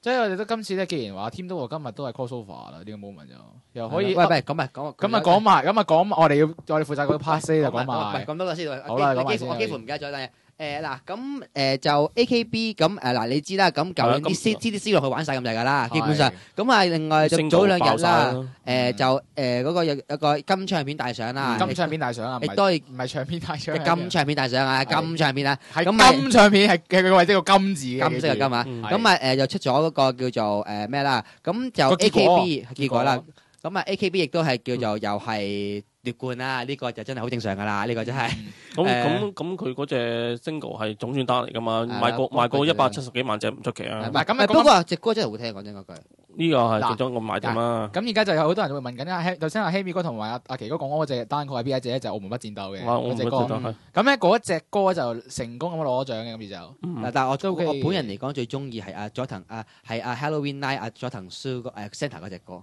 即係我哋都今次咧，既然話 Team 都話今日都係 crossover 啦，呢個 moment 就又可以。 喂，咁啊講，我哋負責嗰 part 4就講埋。 咁多個先。 好啦，講埋先。 我幾乎唔記得咗，但係嗱咁就 AKB 咁嗱你知啦，咁舊年啲 CDC 落去玩晒咁滯㗎啦，基本上咁啊另外就早兩日啦，就嗰個有個金唱片大獎啦， 金唱片大獎啊， 亦都係唔係唱片大獎？ 金唱片大獎啊，金唱片啊， 係金唱片係佢個位即個金字嘅， 金色嘅金啊，咁啊又出咗嗰個叫做咩啦，咁就 AKB 結果啦，咁啊 AKB 亦都係叫做又係奪冠啦，呢個就真係好正常㗎啦，呢個真係。 咁佢嗰隻 single 係總選單嚟㗎嘛，賣過170幾萬隻唔出奇啊。 不過隻歌真係好聽，講真嗰句。 呢個係其中個賣點啦。 咁而家就有好多人會問緊啊，頭先阿希美哥同埋阿奇哥講嗰隻單曲係邊一隻咧？就係《澳門不戰鬥》嘅嗰隻歌。咁咧嗰隻歌就成功咁攞獎嘅，咁就。 但係我本人嚟講最中意係阿佐藤係阿 Halloween Night 阿佐藤蘇Center 嗰隻歌。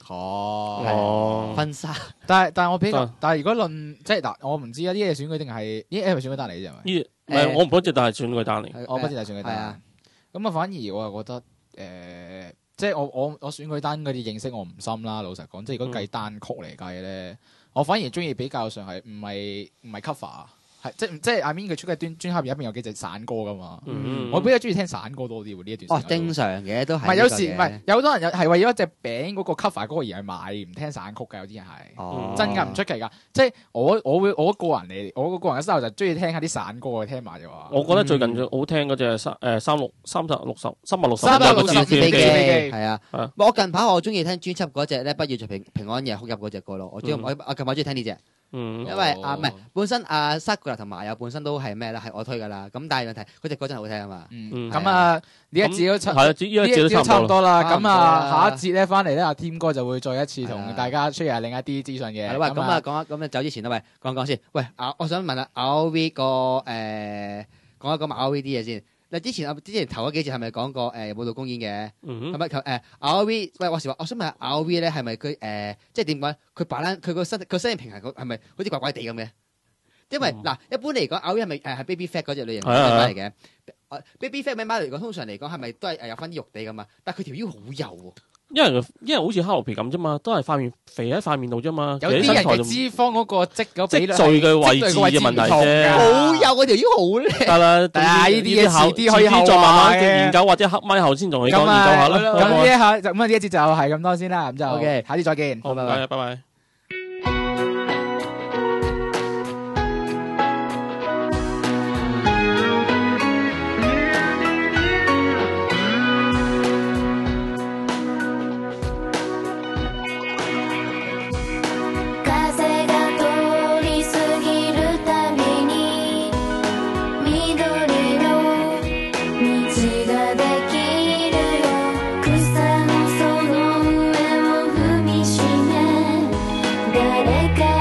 婚紗， 但係我比較，但係如果論即係嗱，我唔知啊，呢啲係選舉定係呢啲係選舉單嚟啫嘛？ 我唔知，但係選舉單嚟。 我不知係選舉單。咁啊，反而我又覺得即係我選舉單嗰啲認識我唔深啦。老實講，即係如果計單曲嚟計咧，我反而中意比較上係唔係 cover。係即係 I mean 佢出嘅專輯入邊有幾隻散歌噶嘛，我比較中意聽散歌多啲喎呢一段。 正常嘅都係。唔係有時唔係有好多人係為咗隻餅嗰個 cover 歌而係買唔聽散曲㗎，有啲人係真㗎唔出奇㗎。即係我個人嘅 style 就中意聽下啲散歌聽埋嘅話。 我覺得最近最好聽嗰隻360 飛機係啊。我近排我中意聽專輯嗰隻咧，不要在平安夜哭泣嗰隻歌咯。我近排中意聽呢隻。因為唔係本身Sakura 同埋有本身都係咩啦，係我推噶啦。咁但係問題嗰隻歌真係好聽啊嘛。 咁呢一節都差唔多啦。咁下一節咧翻嚟咧，阿 Tim 哥就會再一次同大家 share 另一啲資訊嘅。 喂，咁走之前啦，喂，講先。喂，我想問下 RV 講一講埋 RV 啲嘢先。嗱，之前頭嗰幾節係咪講過舞蹈公演嘅？係咪RV？喂，我想問下 RV 咧係咪佢即係點講？佢擺爛佢個身形平衡，係咪好似怪怪地咁嘅？因為嗱，一般嚟講 RV 係咪係 baby fat 嗰隻類型嚟嘅？baby fat 媽嚟講，通常嚟講係咪都係有翻啲肉地噶嘛？但係佢條腰好幼喎。因為好似哈羅皮咁啫嘛，都係塊面肥喺塊面度啫嘛。 有啲人嘅脂肪嗰個積聚嘅位置嘅問題啫。 好幼嗰條腰好靚。得啦， 但係呢啲嘢遲啲可以再慢慢研究，或者黑咪後先同你講研究下啦。 咁呢一節就係咁多先啦。咁就 OK，下次再見。 好，拜拜。 誰か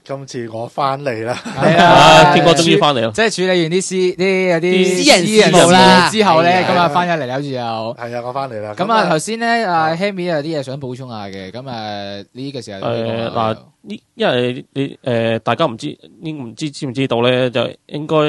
今次我翻嚟啦， 係天哥終於翻嚟啦， 即係處理完啲有啲私人事務啦之後咧， 係今日翻咗嚟，好似又係啊，我翻嚟啦。 咁啊，頭先咧阿 Hammy 有啲嘢想補充下嘅，咁呢個時候嗱，因為你大家唔知知唔知道咧，就應該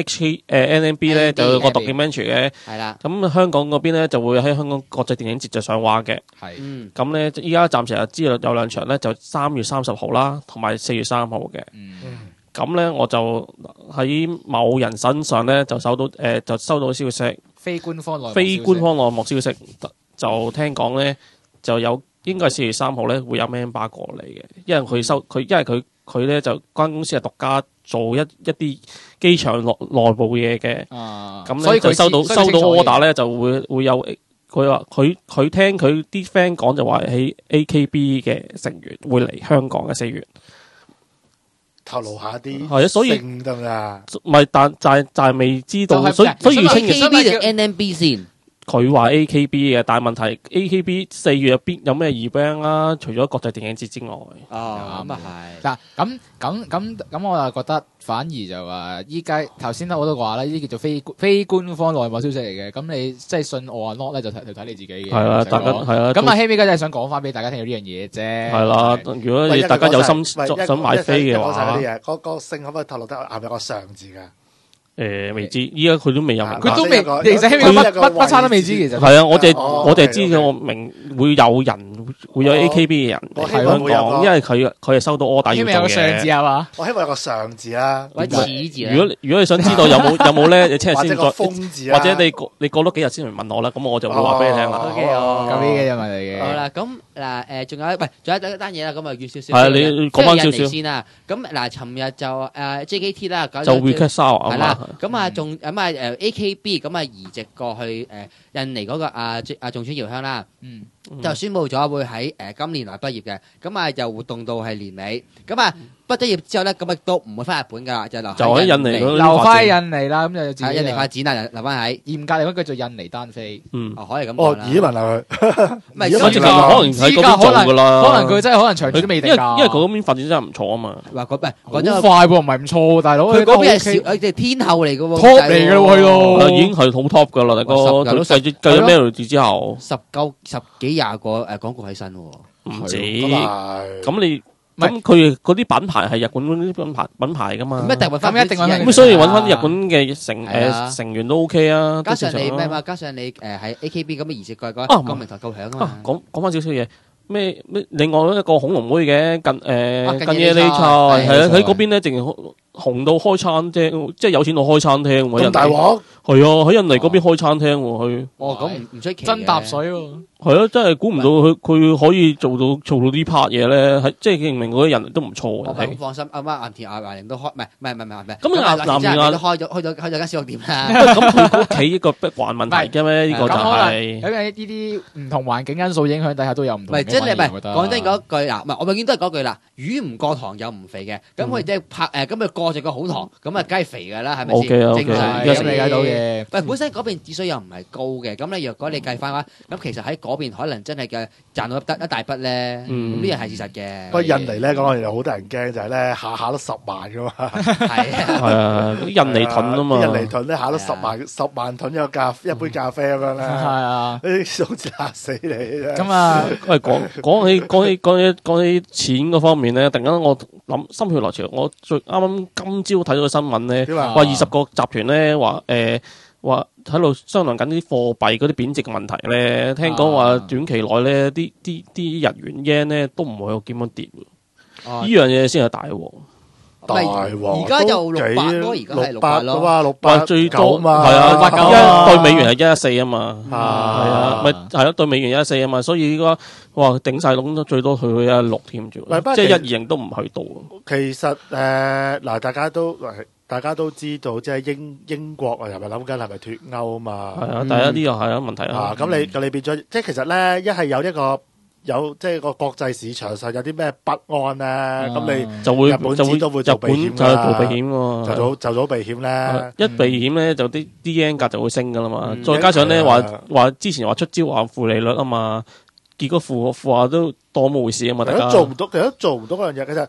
NMB 咧就有個 documentary 嘅， 係啦， 咁香港嗰邊咧就會喺香港國際電影節就上畫嘅， 係咁咧依家暫時就知道有兩場咧，就3月30號啦，同埋4月3號嘅。咁咧我就喺某人身上咧就收到消息， 非官方內幕消息，就聽講咧就有應該係4月3號咧會有 member 過嚟嘅，因為佢咧就間公司係獨家做一啲機場內部嘢嘅，咁所以佢收到清楚 order 咧就會有。佢話佢聽佢啲 friend 講就話喺 AKB 嘅成員會嚟香港嘅4月， 透露下啲係啊，所以得唔得啊？ 唔係，但就係未知道，所以要清嘅。 AKB 定 NMB 先？ 佢話 AKB 嘅，但係問題 AKB 4月入邊有咩 event 啊？除咗國際電影節之外， 哦，咁啊係。 嗱，咁我就覺得反而就話依家頭先我都話啦，呢啲叫做非官方內幕消息嚟嘅。咁你即係信我啊 not 咧就睇你自己嘅。 係啦，大家係啦。 咁啊，Hammy 哥就係想講翻俾大家聽到呢樣嘢啫。 係啦，如果你大家有心想買飛嘅話， 嗰個姓可唔可以透露得係咪有個上字㗎？ 未知，依家佢都未有明， 佢都未，其實 Hammy 哥乜叉都未知，其實係啊，我哋知道我明會有人會有 AKB 嘅人喺香港，因為佢係收到 order 要做嘅。 希望有個上字係嘛？ 我希望有個上字啦， 或者始字。 如果你想知道有冇咧，你聽日先再， 風字或者你過多幾日先嚟問我啦，咁我就會話俾你聽啦。 OK， 咁呢嘅問題嘅。 好啦，咁嗱仲有一單嘢啦，咁啊要少少。 係你講翻少少先啦。咁嗱，尋日就JKT 啦， 就 request 係啦。咁啊仲咁啊AKB 咁啊移植過去印尼嗰個仲村遙香啦。就宣布咗會喺今年內畢業嘅，咁啊又活動到係年尾，咁啊畢咗業之後咧，咁啊都唔會翻日本噶啦，就喺印尼留翻印尼啦，咁就喺印尼發展啊，留翻喺嚴格嚟講叫做印尼單飛， 可以咁講啦。 移民啊佢， 唔係可能喺嗰邊做噶啦， 可能佢真係可能長期都未定㗎， 因為佢嗰邊發展真係唔錯啊嘛。 話嗰邊好快喎，唔係唔錯，大佬佢嗰邊係天后嚟嘅喎 ，top 嚟嘅咯，去到已經係好 top 噶啦，大哥。計咗 Melody 之後十幾廿個廣告喺身喎， 唔止。咁你咁佢嗰啲品牌係日本嗰啲品牌噶嘛？ 咁一定揾翻， 咁所以揾翻啲日本嘅成員都 OK 啊。 加上你咩嘛？加上你喺 AKB 咁嘅儀式過嗰個名台夠響啊嘛。 講翻少少嘢。咩？另外一個恐龍妹嘅近夜呢菜係啊，喺嗰邊咧，淨係紅到開餐廳，即係有錢到開餐廳。 咁大鑊係啊，喺印尼嗰邊開餐廳喎，佢咁唔出奇， 真搭水喎。 係啊，真係估唔到佢可以做到呢 part 嘢咧，係即係證明嗰啲人都唔錯嘅。 咁放心，阿媽岩田亞玲都開，唔係。 咁岩田亞都開咗間小學店啦。 咁佢屋企一個不環問題嘅咩？呢個就係因為呢啲唔同環境因素影響底下都有唔同。 唔係，即係你唔係講真嗰句嗱，唔係我永遠都係嗰句啦，魚唔過塘又唔肥嘅，咁佢即係咁佢過咗個好塘，咁啊梗係肥㗎啦，係咪先？正常咁理解到嘅。 喂，本身嗰邊指水又唔係高嘅，咁你若果你計翻話，咁其實喺嗰邊可能真係嘅賺到一大筆咧，咁呢樣係事實嘅。 不過印尼咧講嚟好多人驚就係咧下下都10萬㗎嘛。 係啊，啲印尼盾啊嘛。 印尼盾咧下都10萬盾一杯咖啡咁樣咧。係啊， 啲數字嚇死你啫。 咁啊， 喂，講起錢嗰方面咧，突然間我諗心血來潮，我啱啱今朝睇到個新聞咧，話20個集團咧話喺度商量緊啲貨幣嗰啲貶值嘅問題咧，聽講話短期內咧啲日元 yen 咧都唔會有點樣跌，呢樣嘢先係大鑊。 大鑊， 而家就600咯，而家係600咯， 話最多嘛， 係啊，689對美元係114啊嘛，係啊， 咪係咯對美元114啊嘛，所以依家哇頂晒籠都最多去116添啫，即係120都唔去到。 其實嗱，大家都知道，即係英國啊，係咪諗緊係咪脫歐啊嘛？ 係啊，第一呢個係問題啊。 咁你變咗，即係其實咧，一係有即係個國際市場上有啲咩不安咧，咁你就會日本紙都會做避險㗎， 做避險喎， 就早避險咧。 一避險咧，就啲 yen 價就會升㗎啦嘛。再加上咧話之前話出招話負利率啊嘛，結果負話都當冇回事啊嘛。大家其實都做唔到嗰樣嘢。其實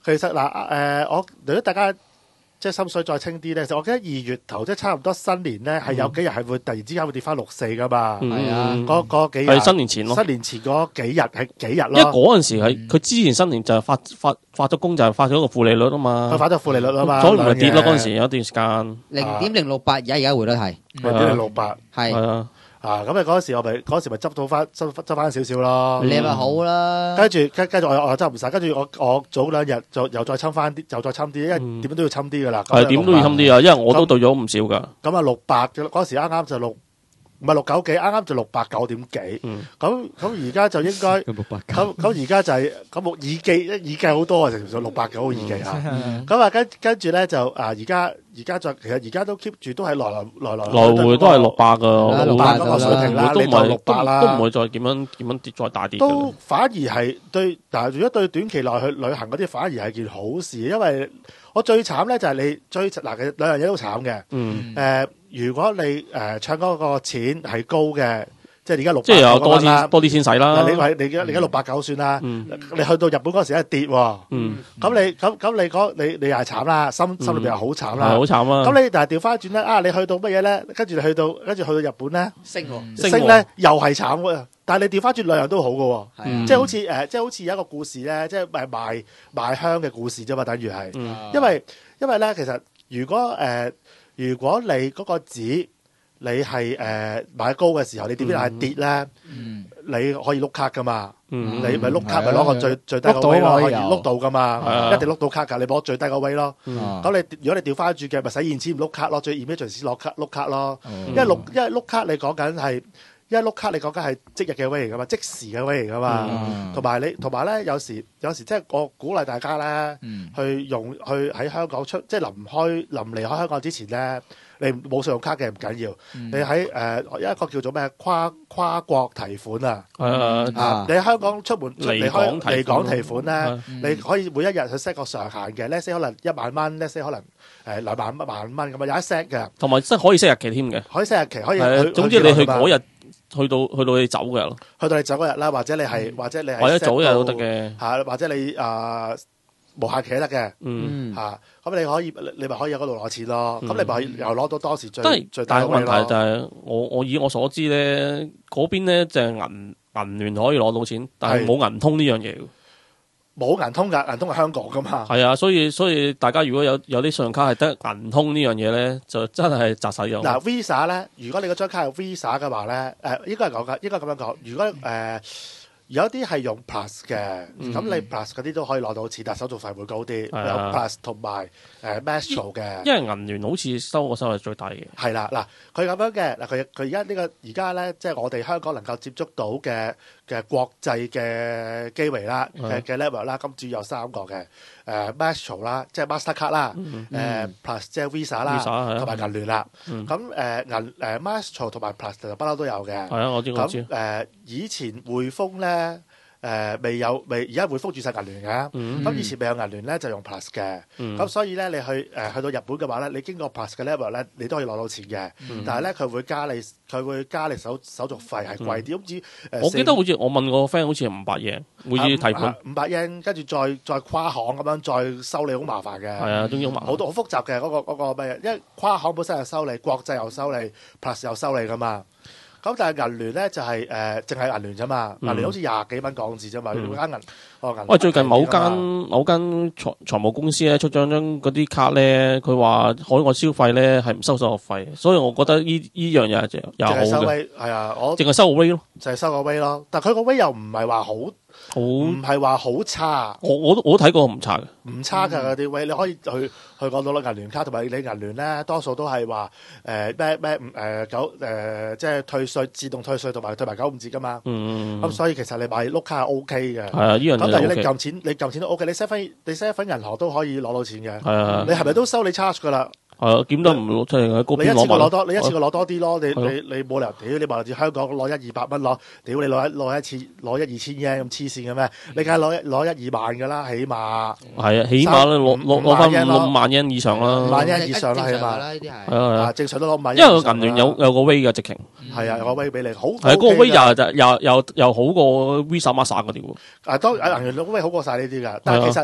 其實嗱我如果大家即係心水再清啲咧，就我記得2月頭即係差唔多新年咧，係有幾日係會突然之間會跌翻6-4噶嘛。 係啊， 嗰幾日係新年前咯。 新年前嗰幾日係幾日因為咯？ 嗰陣時係佢之前新年就係發咗工，就係發咗個負利率啊嘛。 佢發咗負利率啊嘛， 所以咪跌咯。嗰陣時有一段時間 0.068，而家匯率係 0.600 係係啊，咁你嗰時咪執翻少少咯。 你咪好啦。 跟住我執唔晒，跟住我早2日又再侵翻啲，又再侵啲，因為點都要侵啲噶啦。 係點都要侵啲啊，因為我都對咗唔少噶。 咁啊600嗰時啱啱就唔係690幾，啱啱就689點幾。咁而家就應該咁而家就係咁我耳記好多啊，成咗690耳記啊。咁啊跟住咧就而家其實而家都 keep 住都係來回都係600噶 ，600嗰個水平啦， 都唔係 600啦， 都唔會再點樣跌再大跌。 都反而係對，但係如果對短期內去旅行嗰啲，反而係件好事，因為我最慘咧就係你其實兩樣嘢都慘嘅。如果你唱嗰個錢係高嘅，即係而家600， 即係有多啲錢使啦。 你而家690算啦，你去到日本嗰時係跌喎。咁你又係慘啦，心裏邊又好慘啦， 好慘啊！ 咁你但係調翻轉咧，你去到乜嘢咧？跟住去到日本咧，升咧又係慘喎。但係你調翻轉兩樣都好嘅喎，即係好似有一個故事咧，即係賣香嘅故事啫嘛，等於係，因為咧其實如果你嗰個紙你係買高嘅時候，你點知係跌咧？你可以碌卡噶嘛？你咪碌卡咪攞個最低個位咯，可以碌到噶嘛？一定碌到卡㗎，你攞最低個位咯。咁如果你調翻轉嘅，咪使現錢唔碌卡咯，最 emergency 攞碌卡咯。因為碌卡你講緊係。因為碌卡你講緊係即日嘅威嚟噶嘛，即時嘅威嚟噶嘛，同埋咧有時即係我鼓勵大家咧，去喺香港出，即係臨離開香港之前咧，你冇信用卡嘅唔緊要，你喺一個叫做咩跨國提款啊，你喺香港出門離港提款咧，你可以每一日去 set 個上限嘅 let's say 可能1萬蚊 let's say 可能2萬蚊咁啊，有一 set 嘅， 同埋即係可以 set 日期添嘅， 可以 set 日期，可以總之你去嗰日。去到你走嘅咯， 去到你走嗰日啦，或者你係或者早日都得嘅， 嚇，或者你無限期都得嘅，嚇，咁你咪可以喺嗰度攞錢咯，咁你咪又攞到當時最大嘅問題就係我以我所知咧，嗰邊咧就係銀聯可以攞到錢，但係冇銀通呢樣嘢。 冇銀通㗎，銀通係香港㗎嘛。 係啊，所以大家如果有啲信用卡係得銀通呢樣嘢咧，就真係砸使咗。 嗱 Visa 咧，如果你嗰張卡係 Visa 嘅話咧，應該咁樣講。如果有啲係用 Plus 嘅，咁你 Plus 嗰啲都可以攞到錢，但手續費會高啲。有 Plus 同埋Maestro 嘅， 因為銀聯好似收係最低嘅。 係啦，嗱佢咁樣嘅，嗱佢而家咧，即係我哋香港能夠接觸到嘅國際嘅機會啦，嘅 level 啦，咁主要有3個嘅，Maestro 啦，即係 Mastercard 啦，Plus 即係 Visa 啦，同埋銀聯啦。咁Maestro 同埋 Plus 就不嬲都有嘅。 係啊，我知。 咁以前匯豐咧。未而家匯豐轉晒銀聯嘅，咁以前未有銀聯咧就用 Plus 嘅，咁所以咧你去到日本嘅話咧，你經過 Plus 嘅 level 咧，你都可以攞到錢嘅，但係咧佢會加你手續費係貴啲，好似我記得好似我問個 friend 好似係500嘢，每次提款 500yen，跟住再跨行咁樣再收你好麻煩嘅， 係啊，仲要好多好複雜嘅嗰個咩？因為跨行本身又收你，國際又收你 ，Plus 又收你噶嘛。咁但係銀聯咧就係淨係銀聯啫嘛，銀聯好似20幾蚊港紙啫嘛，嗰間銀。 喂，最近某間財務公司咧出咗張嗰啲卡咧，佢話海外消費咧係唔收手續費，所以我覺得呢樣嘢又好嘅。 係啊，我淨係收個 rate 咯， 就係收個 rate 咯，但係佢個 rate 又唔係話好。唔係話好差， 我都睇過唔差嘅， 唔差㗎嗰啲位，你可以去講到啦，銀聯卡同埋你銀聯咧，多數都係話即係退稅自動退稅同埋退埋95折㗎嘛。咁所以其實你買碌卡係 OK 嘅。係啊，呢樣嘢 OK。咁但係你撳錢都 OK，你 set 翻銀行都可以攞到錢嘅。係啊，你係咪都收你 charge 㗎啦？ 點都唔攞出嚟喺嗰邊攞埋。 你一次過攞多啲咯，你冇理由屌你話似香港攞100-200蚊攞，屌你攞一次攞1-2千嘢咁黐線嘅咩？你梗係攞1-2萬㗎啦，起碼。係啊，起碼咧攞翻5萬yen以上啦。5萬yen以上啦，起碼。呢啲係。係啊，正常都攞5萬。因為銀聯有個 way 嘅直情。係啊，有個 way 俾你，好。係嗰個 way 又好過 Visa Master 嗰啲喎。當銀聯個 way 好過晒呢啲㗎，但係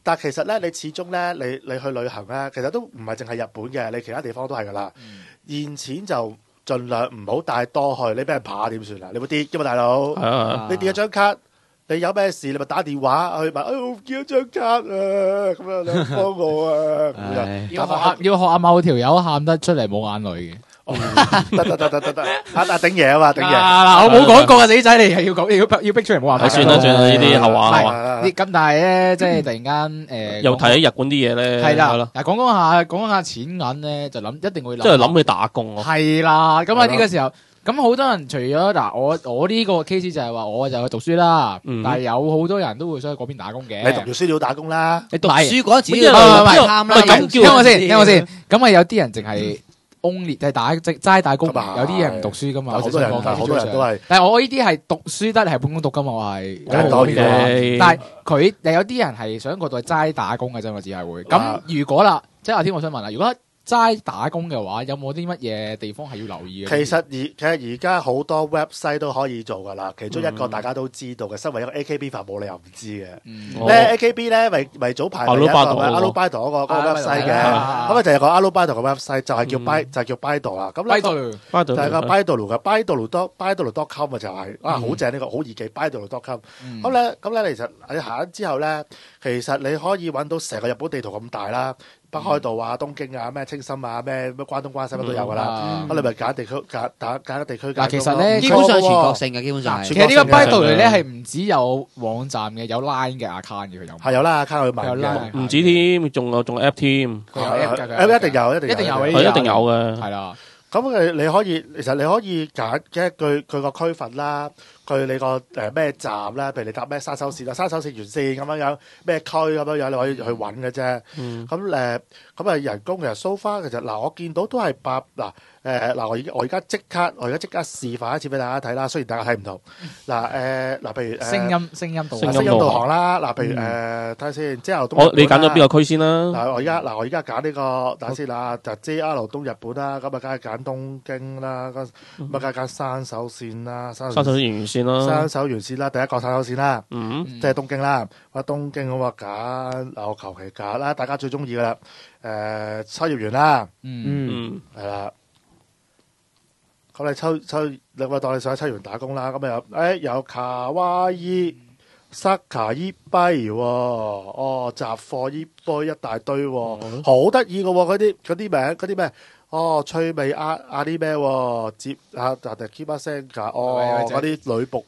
但係其實咧，你始終咧，你去旅行咧，其實都唔係淨係日本嘅，你其他地方都係噶啦。現錢就盡量唔好帶多去，你俾人扒點算啊？你會跌㗎嘛，大佬？你跌咗張卡。你有咩事你咪打電話去問，我唔見咗張卡啊，咁樣你幫我啊，咁樣要學阿某條友喊得出嚟冇眼淚嘅。 得，阿頂爺啊嘛，頂爺。 嗱，我冇講過啊，死仔，你係要講要逼出嚟冇眼淚。 算啦，呢啲後話。 咁但係咧，即係突然間又睇日本啲嘢咧。 係啦，嗱講下錢銀咧，就一定會諗。 即係諗去打工咯。 係啦，咁喺呢個時候。咁好多人除咗嗱，我呢個 case 就係話，我就去讀書啦。但係有好多人都會想去嗰邊打工嘅。 你讀完書你要打工啦。 你讀書嗰陣時要貪啦。 聽我先。咁啊有啲人淨係 only 係齋打工，有啲人唔讀書噶嘛。 好多人都係。 但係我呢啲係讀書得嚟係半工讀噶嘛，我係。 當然。 但係佢有啲人係想嗰度齋打工嘅啫嘛，只係會。咁如果啦，即係阿天，我想問啦，如果齋打工嘅話，有冇啲乜嘢地方係要留意嘅？ 其實而家好多 website 都可以做噶啦，其中一個大家都知道嘅，身為一個 AKB 飯冇理由唔知嘅。咧 AKB 咧，咪早排有一個 Alubido 嗰個 website 嘅，咁啊就有個 Alubido 嘅 website 就係叫 Bido 啦。咁咧就係個 Bido 嘅 Bido.com 啊，就係好正呢個，好易記 Bido.com。咁咧其實你行之後咧，其實你可以揾到成個日本地圖咁大啦。北海道啊、東京啊、咩青森啊、咩關東關西乜都有噶啦，咁你咪揀地區揀地區。 其實咧， 基本上全國性嘅，基本上。 其實呢個 Bido 咧係唔止有網站嘅，有 Line 嘅 account 嘅佢有。 係有 Line account 去買嘅， 唔止添，仲有 app 添。 app 一定有， 一定有嘅。 係啦。 咁你可以，其實你可以揀嘅佢個區份啦，佢你個咩站啦，譬如你搭咩山手線啊、山手線沿線咁樣咩區咁樣，你可以去揾嘅啫。咁人工其實 so far 其實嗱，我見到都係我而家即刻示範一次俾大家睇啦。雖然大家睇唔到譬如聲音導航啦。譬如睇下先，即係你揀咗邊個區先啦？ 我而家揀呢個等下先啦，就 JR 東日本啦，咁啊梗係揀東京啦，咁啊梗係揀山手線啦，山手線沿線啦， 山手沿線啦，第一個山手線啦，即係東京啦。東京咁啊揀，我求其揀啦，大家最中意噶啦，秋葉原啦，係啦。咁你當你想喺秋葉原打工啦，咁有卡哇伊、薩卡伊杯雜貨伊杯一大堆，好得意噶嗰啲名嗰啲咩？趣味啲咩？接keep 聲㗎，嗰啲女僕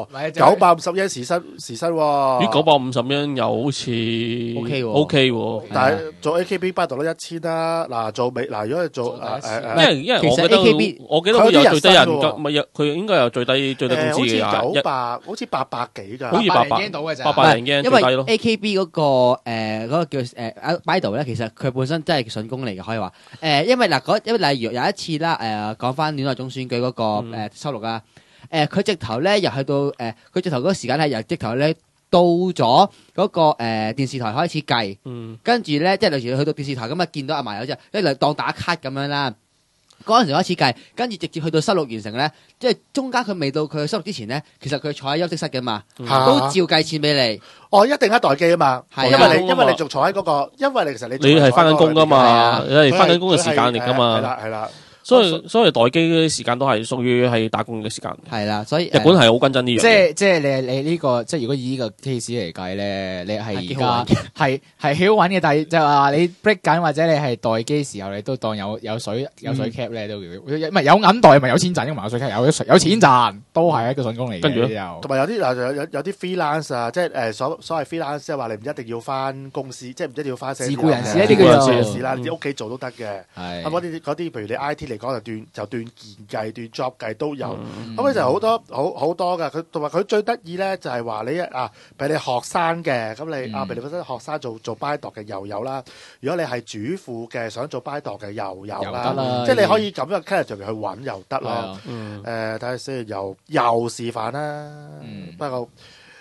，950yen時薪喎。 950yen又好似 OK 喎， 但係做 AKB 巴度都1000啦。嗱做如果係做因為我記得佢有最低人工，佢應該有最低工資嘅 900，好似800幾㗎， 好似800到嘅啫，800 yen 因為 AKB 嗰個叫Bido 咧，其實佢本身真係筍工嚟嘅，可以話因為例如有一次啦，講翻戀愛總選舉嗰個收錄啦，佢直頭咧又去到佢直頭嗰個時間係由直頭咧到咗嗰個電視台開始計，跟住咧即係例如去到電視台咁啊，見到阿麻友之後，一嚟當打卡咁樣啦。嗰陣時開始計，跟住直接去到收錄完成咧，即係中間佢未到佢收錄之前咧，其實佢坐喺休息室嘅嘛，都照計錢俾你。 一定一待機啊嘛，因為你仲坐喺嗰個，因為你其實你係翻緊工噶嘛，你係翻緊工嘅時間嚟噶嘛， 係啦。 所以待機嗰啲時間都係屬於係打工嘅時間。 係啦，所以日本係好跟真呢樣嘢。 即係你呢個，即係如果以呢個 case 嚟計咧，你係而家係好揾嘅，但係就話你 break 緊或者你係待機時候，你都當有水 cap 咧都唔係有銀袋，咪有錢賺，因為有水 cap 有錢賺，都係一個筍工嚟嘅。 跟住同埋有啲 freelance 啊，即係所謂 freelance 即係話你唔一定要翻公司，即係唔一定要翻自雇人士呢啲叫自雇人士啦，你屋企做都得嘅。 係嗰啲譬如你 IT 嚟講就斷件計、斷 job 計都有，咁佢就好多噶。佢同埋佢最得意咧就係話你俾你學生嘅，咁你俾你本身學生做 Bido 嘅又有啦。如果你係主婦嘅想做 Bido 嘅又有啦，即係你可以咁樣 category 去揾又得咯。睇下先，又示範啦。不過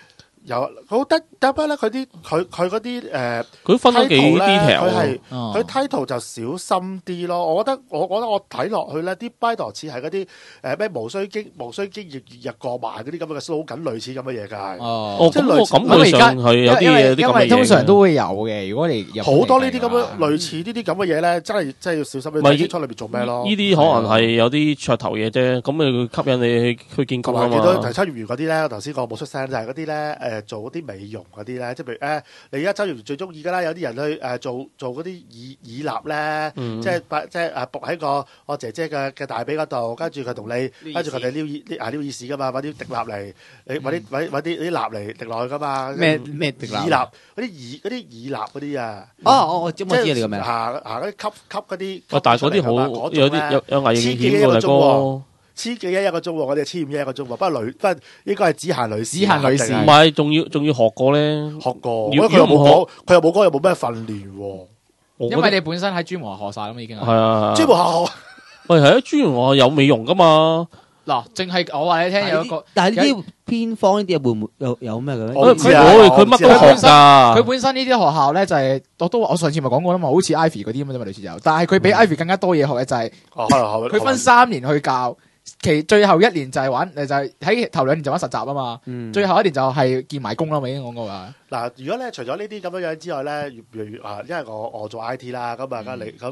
有好得不咧？佢嗰啲佢分咗幾 title 佢 detail 係佢 title 就小心啲咯。我覺得我睇落去咧，啲 Bible 似係嗰啲咩無需經日過萬嗰啲咁嘅 slogan 類似咁嘅嘢㗎。 哦， 即係類似咁佢上係有啲嘢啲咁嘅嘢。 因為通常都會有嘅。如果你好多呢啲咁樣類似呢啲咁嘅嘢咧，真係要小心。你睇清楚裏邊做咩咯？ 呢啲可能係有啲噱頭嘢啫。咁咪吸引你去見工啊嘛。 幾多就係秋葉原嗰啲咧？我頭先講冇出聲，就係嗰啲咧做嗰啲美容嗰啲咧，即係譬如你而家秋葉原最中意㗎啦，有啲人去做嗰啲耳蠟咧，即係伏喺個我姐姐嘅大髀嗰度，跟住佢同你，跟住佢哋撩耳屎㗎嘛，揾啲滴蠟嚟，你揾啲蠟嚟滴落去㗎嘛。 咩滴蠟？ 耳蠟嗰啲耳蠟嗰啲啊。 我知你個名。 嗰啲吸嗰啲。 但係嗰啲好有啲有危險㗎，大哥。 千幾一個鐘喎，我哋千五一個鐘喎，不過應該係只限女士。 唔係，仲要學過咧。 學過，佢又冇講有冇咩訓練喎。 因為你本身喺專門學晒啦嘛，已經係。 係啊。 專門學。 喂，係啊，專門學有美容噶嘛。 嗱，淨係我話你聽有一個， 但係呢啲偏方呢啲會唔會有咩嘅咧？ 我知佢乜都學㗎。 佢本身呢啲學校咧就係我上次咪講過啦嘛，好似 Ivy 嗰啲咁啫嘛，類似有。但係佢比 Ivy 更加多嘢學嘅就係，佢分3年去教。最後1年就係玩，就係喺頭2年就玩實習啊嘛。最後1年就係見埋工啦嘛，已經講過話。 嗱，如果咧除咗呢啲咁樣樣之外咧，越因為我做 IT 啦，咁啊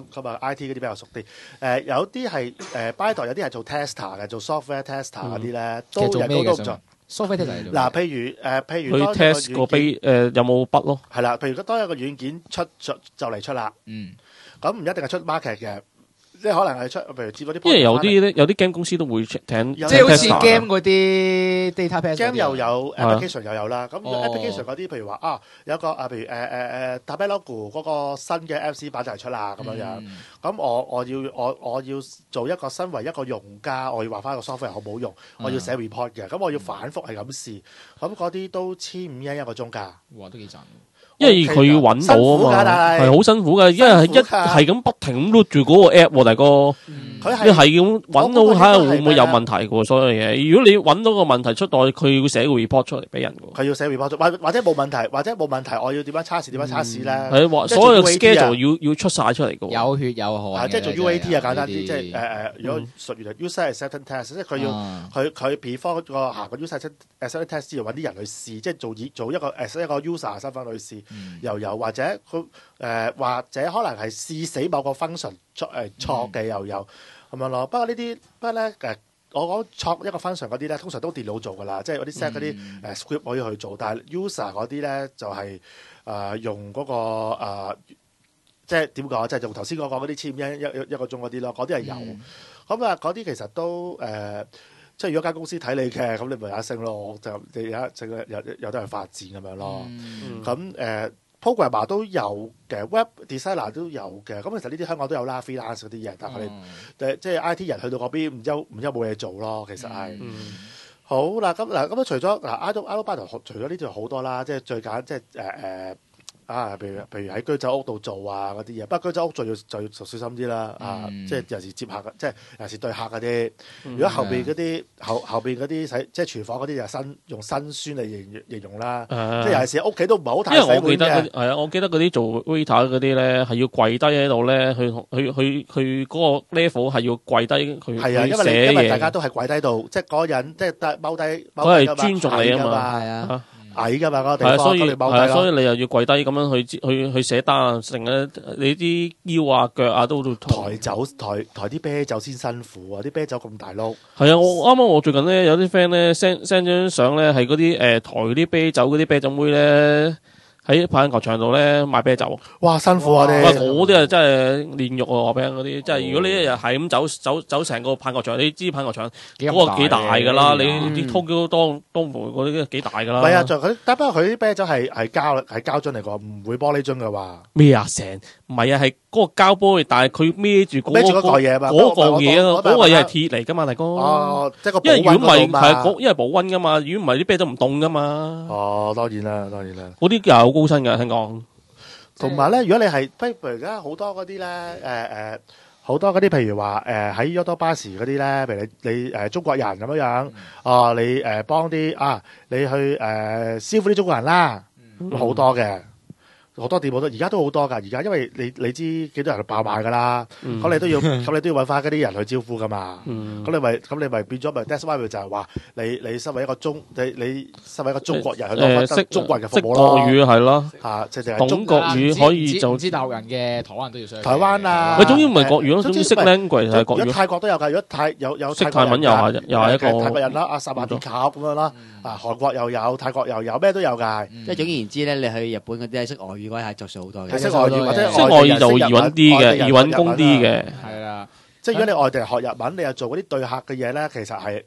IT 嗰啲比較熟啲。有啲係Bible 有啲係做 tester 嘅，做 software tester 嗰啲咧，都唔做 software tester。 嗱，譬如佢 test 個碑有冇筆咯？ 係啦，譬如當有個軟件就嚟出啦，咁唔一定係出 market 嘅。即係可能係出，譬如接嗰啲， 因為有啲 game 公司都會請， 即係好似 game 嗰啲 database game 又有 application 又有啦。咁 application 嗰啲，譬如話有個譬如Tableau 嗰個新嘅 FC 版就係出啦咁樣樣。咁我要做一個身為一個用家，我要話翻個 software 好唔好用，我要寫 report 嘅。咁我要反覆係咁試，咁嗰啲都1,500一個鐘㗎。 哇，都幾賺。 因為佢要揾到啊嘛，係好辛苦噶，因為係咁不停咁碌住嗰個 app，大哥，你係咁揾到睇下會唔會有問題嘅所有嘢。如果你揾到個問題出到，佢要寫個 report 出嚟俾人嘅。 佢要寫 report 或者冇問題，我要點樣測試咧？ 係所有 schedule 要出晒出嚟嘅。 有血有汗。 即係做 UAT 啊，簡單啲，即係如果術語就 user acceptance test，即係佢要佢 before 個行個 user acceptance test 之後揾啲人去試，即係做一個 user 身份去試。又有或者佢或者可能係試死某個 function 錯嘅又有咁樣咯。不過咧我講錯一個 function 嗰啲咧，通常都電腦做噶啦，即係嗰啲 set 嗰啲script 可以去做。但係 user 嗰啲咧就係用嗰個即係點講？即係用頭先我講嗰啲1,500一個鐘嗰啲咯，嗰啲係有。咁嗰啲其實都即係如果間公司睇你嘅，咁你咪有一升咯，就你有得去發展咁樣咯。咁programmer 都有嘅 ，web designer 都有嘅。咁其實呢啲香港都有啦 freelance 嗰啲嘢，但係佢哋即係 IT 人去到嗰邊，唔知冇嘢做咯。其實係好啦，咁除咗Outlook 除咗呢度好多啦，即係最簡單即係譬如喺居酒屋度做嗰啲嘢，不過居酒屋就要小心啲啦。即係有時接客，即係有時對客嗰啲。如果後邊嗰啲後邊嗰啲即係廚房嗰啲就用辛酸嚟形容啦。即係有時屋企都唔係好太洗碗嘅。因為我記得嗰啲做 waiter 嗰啲咧係要跪低喺度咧，佢嗰個 level 係要跪低佢。係啊，因為大家都係跪低度，即係嗰個人即係踎低。佢係尊重你啊嘛。係啊。矮噶嘛嗰個地方，所以你又要跪低咁樣去寫單，成日你啲腰腳都抬啲啤酒先辛苦啲啤酒咁大碌。 係啊，我最近咧有啲 friend 咧 send 張相咧係嗰啲抬啲啤酒嗰啲啤酒妹咧。喺棒球場度咧賣啤酒， 哇辛苦啊！ 嗰啲啊真係煉獄啊！話俾人嗰啲，即係如果你一日係咁走成個棒球場，你知棒球場嗰個幾大㗎啦？你啲 Tokyo 當門嗰啲幾大㗎啦？ 唔係啊，仲佢，不過佢啲啤酒係膠樽嚟㗎，唔會玻璃樽㗎話。 咩啊？唔係啊，係嗰個膠玻璃，但係佢孭住嗰個嘢嘛，嗰個嘢啊，嗰個嘢係鐵嚟㗎嘛，大哥。哦，即係個保溫嗰度嘛。因為保溫㗎嘛，如果唔係啲啤酒唔凍㗎嘛。 哦，當然啦。 嗰啲又高薪㗎，聽講。 同埋咧，如果你係譬如而家好多嗰啲咧， 好多嗰啲，譬如話喺優多巴士嗰啲咧，譬如你中國人咁樣樣，你幫啲你去招呼啲中國人啦，好多嘅。好多店鋪都而家都好多㗎，而家因為你知幾多人爆賣㗎啦，咁你都要揾翻嗰啲人去招呼㗎嘛，咁你咪變咗咪 that's why 就係話你身為一個中國人去攞翻中國人嘅服務咯， 國語係咯嚇，即係懂國語可以就唔知大陸人嘅台灣都要上。 台灣啊， 佢總之唔係國語咯，總之識 language 係國語。 如果泰國都有㗎，如果有識泰文又係一個泰國人啦，薩馬迪卡咁樣啦，韓國又有，泰國又有，咩都有㗎。 即係總而言之咧，你去日本嗰啲係識外語嗰啲係着數好多嘅。 識外語或者識外語就易揾啲嘅，易揾工啲嘅。 係啦， 即係如果你外地人學日文，你又做嗰啲對客嘅嘢咧，其實係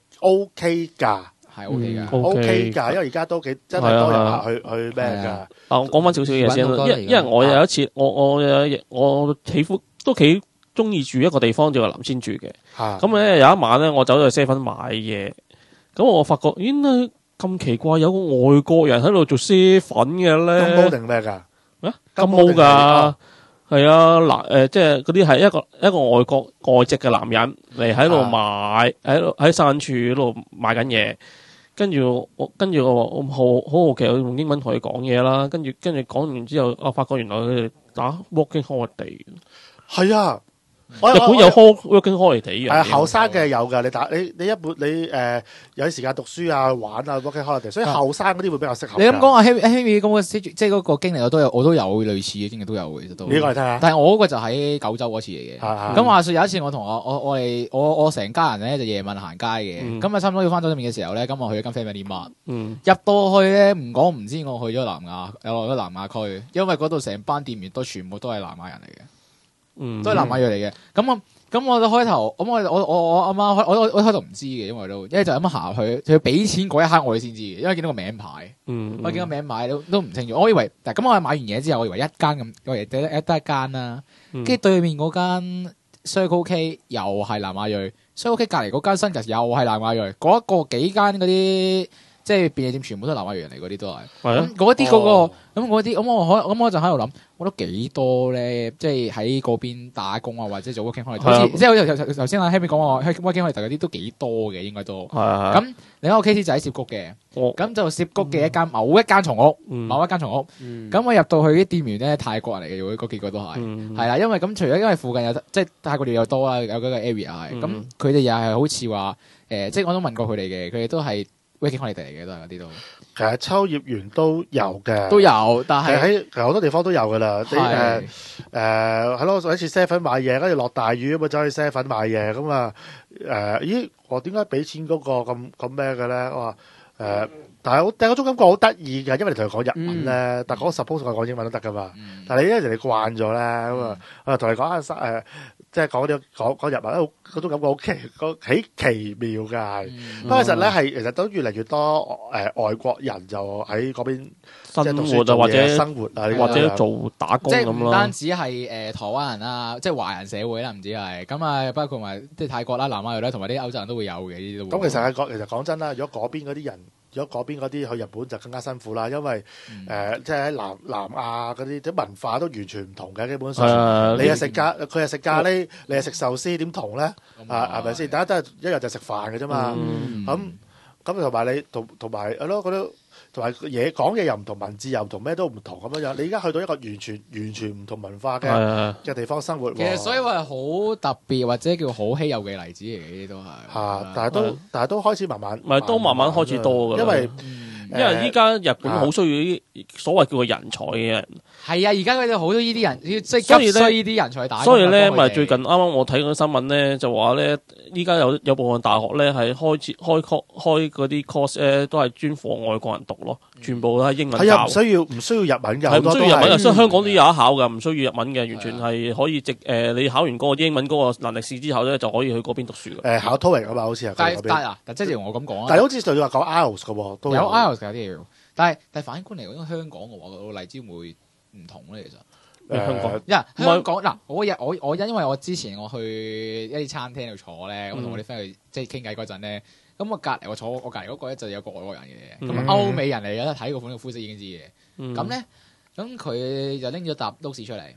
OK 㗎， 係 OK 㗎 ，OK 㗎，因為而家都幾真係多人客去咩㗎。 我講翻少少嘢先，因為我有一次我都幾中意住一個地方叫南仙住嘅。咁咧有一晚咧，我走咗去 7-Eleven 買嘢，咁我發覺咦咁奇怪，有個外國人喺度做7-Eleven嘅咧。 金毛定咩㗎？ 金毛㗎，係啊，即係嗰啲係一個外籍嘅男人嚟喺度買，喺山處嗰度買緊嘢。跟住我好好奇，我用英文同佢講嘢啦。跟住講完之後，我發覺原來佢哋打 working holiday。 係啊。 日本有 working holiday 嘅， 後生嘅有㗎，你一般你有啲時間讀書啊玩啊 working holiday，所以後生嗰啲會比較適合。 你咁講啊，Henry 咁即係嗰個經歷我都有類似嘅經歷都有嘅，其實都。 呢個嚟睇下。 但係我嗰個就喺九州嗰次嚟嘅。咁話說有一次我同我成家人咧就夜晚行街嘅，咁差唔多要翻酒店嘅時候咧，咁我去咗間 Family Mart，入到去咧唔講唔知我去咗南亞，又落咗南亞區，因為嗰度成班店員都全部都係南亞人嚟嘅。都係南亞裔嚟嘅，咁我開頭，咁我阿媽我開頭唔知嘅，因為就咁樣行去，佢俾錢嗰一刻我哋先知嘅，因為見到個名牌，我見到名牌都唔清楚，我以為，咁我買完嘢之後，我以為一間咁，我以為得一間啦，跟住對面嗰間 Circle K 又係南亞裔，Circle K 隔離嗰間新吉又係南亞裔，嗰一個幾間嗰啲。即係便利店全部都係南亞裔人嚟，嗰啲都係。咁嗰啲咁我就喺度諗，我都幾多咧？即係喺嗰邊打工啊，或者做 working holiday，好似即係好似頭先阿 Henry 講話 working holiday嗰啲都幾多嘅，應該都。咁另一個 case 就喺涉谷嘅，咁就涉谷嘅某一間松屋，咁我入到去啲店員咧泰國人嚟嘅，嗰幾個都係，係啦，因為附近有即係泰國料又多啦，有嗰個 area 係，咁佢哋又係好似話即係我都問過佢哋嘅，佢哋都係。working holiday嚟嘅都係嗰啲都， 其實秋葉原都有嘅， 都有，但係喺其實好多地方都有噶啦。係咯，我一次 7-Eleven 買嘢，跟住落大雨咁啊，走去 7-Eleven 買嘢咁啊咦，我點解俾錢嗰個咁咩嘅咧？我話但係嗰種感覺好得意嘅，因為你同佢講日文咧，但係嗰個 suppose 我講英文都得噶嘛。但係你因為人哋慣咗咧，咁啊同你講下即係講日文，嗰種感覺好幾奇妙㗎。不過其實咧其實都越嚟越多外國人就喺嗰邊生活啊，或者生活啊， 或者做打工咁咯。 即係唔單止係台灣人啦，即係華人社會啦，唔止係咁啊，包括埋即係泰國啦、南亞裔啦，同埋啲歐洲人都會有嘅呢啲都。 咁其實講真啦，如果嗰邊嗰啲人。如果嗰邊嗰啲去日本就更加辛苦啦，因為即係喺南亞嗰啲文化都完全唔同嘅，基本上你係食佢係食咖喱，你係食壽司，點同咧？係咪先？大家都係一日就食飯嘅啫嘛。咁同埋你同埋係咯嗰啲。同埋嘢講嘢又唔同，文字又唔同，咩都唔同咁樣樣。你而家去到一個完全唔同文化嘅地方生活， 其實所以話係好特別或者叫好稀有嘅例子嚟嘅，呢啲都係。 但係都開始慢慢， 都慢慢開始多㗎。因為依家日本好需要啲所謂叫做人才嘅人。 係啊，而家佢哋好多呢啲人，即係急需呢啲人才打。 所以咧，咪最近啱啱我睇嗰個新聞咧，就話咧，依家有部分大學咧係開嗰啲 course 咧，都係專課外國人讀咯，全部都係英文教。係啊，唔需要日文嘅，係唔需要日文嘅，所以香港都有一考嘅，唔需要日文嘅，完全係可以你考完嗰個英文嗰個能力試之後咧，就可以去嗰邊讀書嘅。 考 TOEIC 啊嘛，好似係。 但即係我咁講啊。 但係好似就要話講 IELTS 嘅喎，都有 IELTS 有啲嘢。但係反觀嚟講，香港嘅話個例子會唔同咧，其實。 香港， 香港嗱，我因為我之前我去一啲餐廳度坐咧，咁同我啲 friend 去即係傾偈嗰陣咧，咁我隔離嗰個咧就有個外國人嘅，咁歐美人嚟嘅，睇個款個膚色已經知嘅。咁咧，咁佢就拎咗沓 notes 出嚟，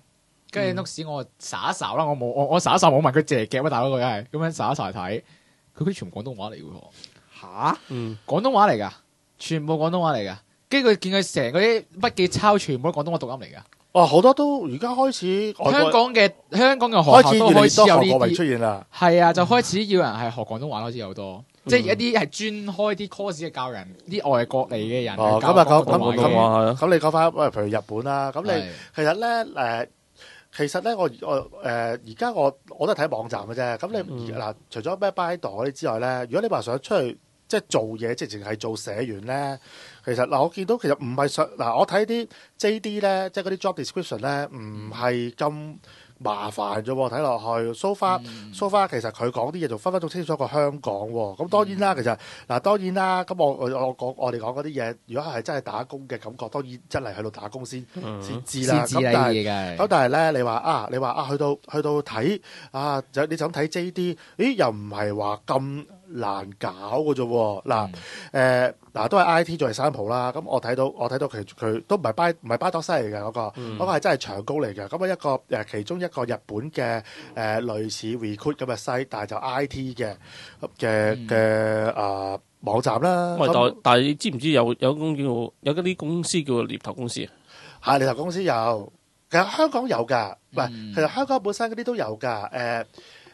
跟住 Nox 我睄一睄啦，我睄一睄冇問佢借夾啊，大佬佢係咁樣睄一睄嚟睇，佢啲全部廣東話嚟嘅喎。 吓？ 廣東話嚟㗎，全部廣東話嚟㗎。跟住佢見佢成嗰啲筆記抄全部都廣東話讀音嚟㗎。 哦，好多都而家開始香港嘅學校都開始有呢啲出現啦。 係啊，就開始要人係學廣東話開始有多，即係一啲係專開啲 course 嘅教人啲外國嚟嘅人。 哦，咁啊咁你講翻譬如日本啦，咁你其實咧我而家我都係睇網站嘅啫。咁你嗱，除咗咩 Baidu 嗰啲之外咧，如果你話想出去即係做嘢，即係淨係做社員咧。其實嗱，我見到其實唔係我睇啲 JD 咧，即係嗰啲 job description 咧，唔係咁麻煩啫喎。睇落去 so far 其實佢講啲嘢就分分鐘清楚過香港喎。咁當然啦，其實當然啦。咁我哋講嗰啲嘢，如果係真係打工嘅感覺，當然真係去到打工先知啦。咁但係咧，你話去到睇你就咁睇 JD， 咦又唔係話咁難搞嘅啫喎。嗱都係 I.T. 做 example 啦，咁我睇到佢都唔係 Baidu 西嚟嘅嗰個，嗰個係真係長工嚟嘅。咁一個其中一個日本嘅類似 recruit 咁嘅西，但係就 I.T. 嘅網站啦。 但係你知唔知有啲公司叫做獵頭公司啊？ 係獵頭公司有，其實香港有㗎，其實香港本身嗰啲都有㗎。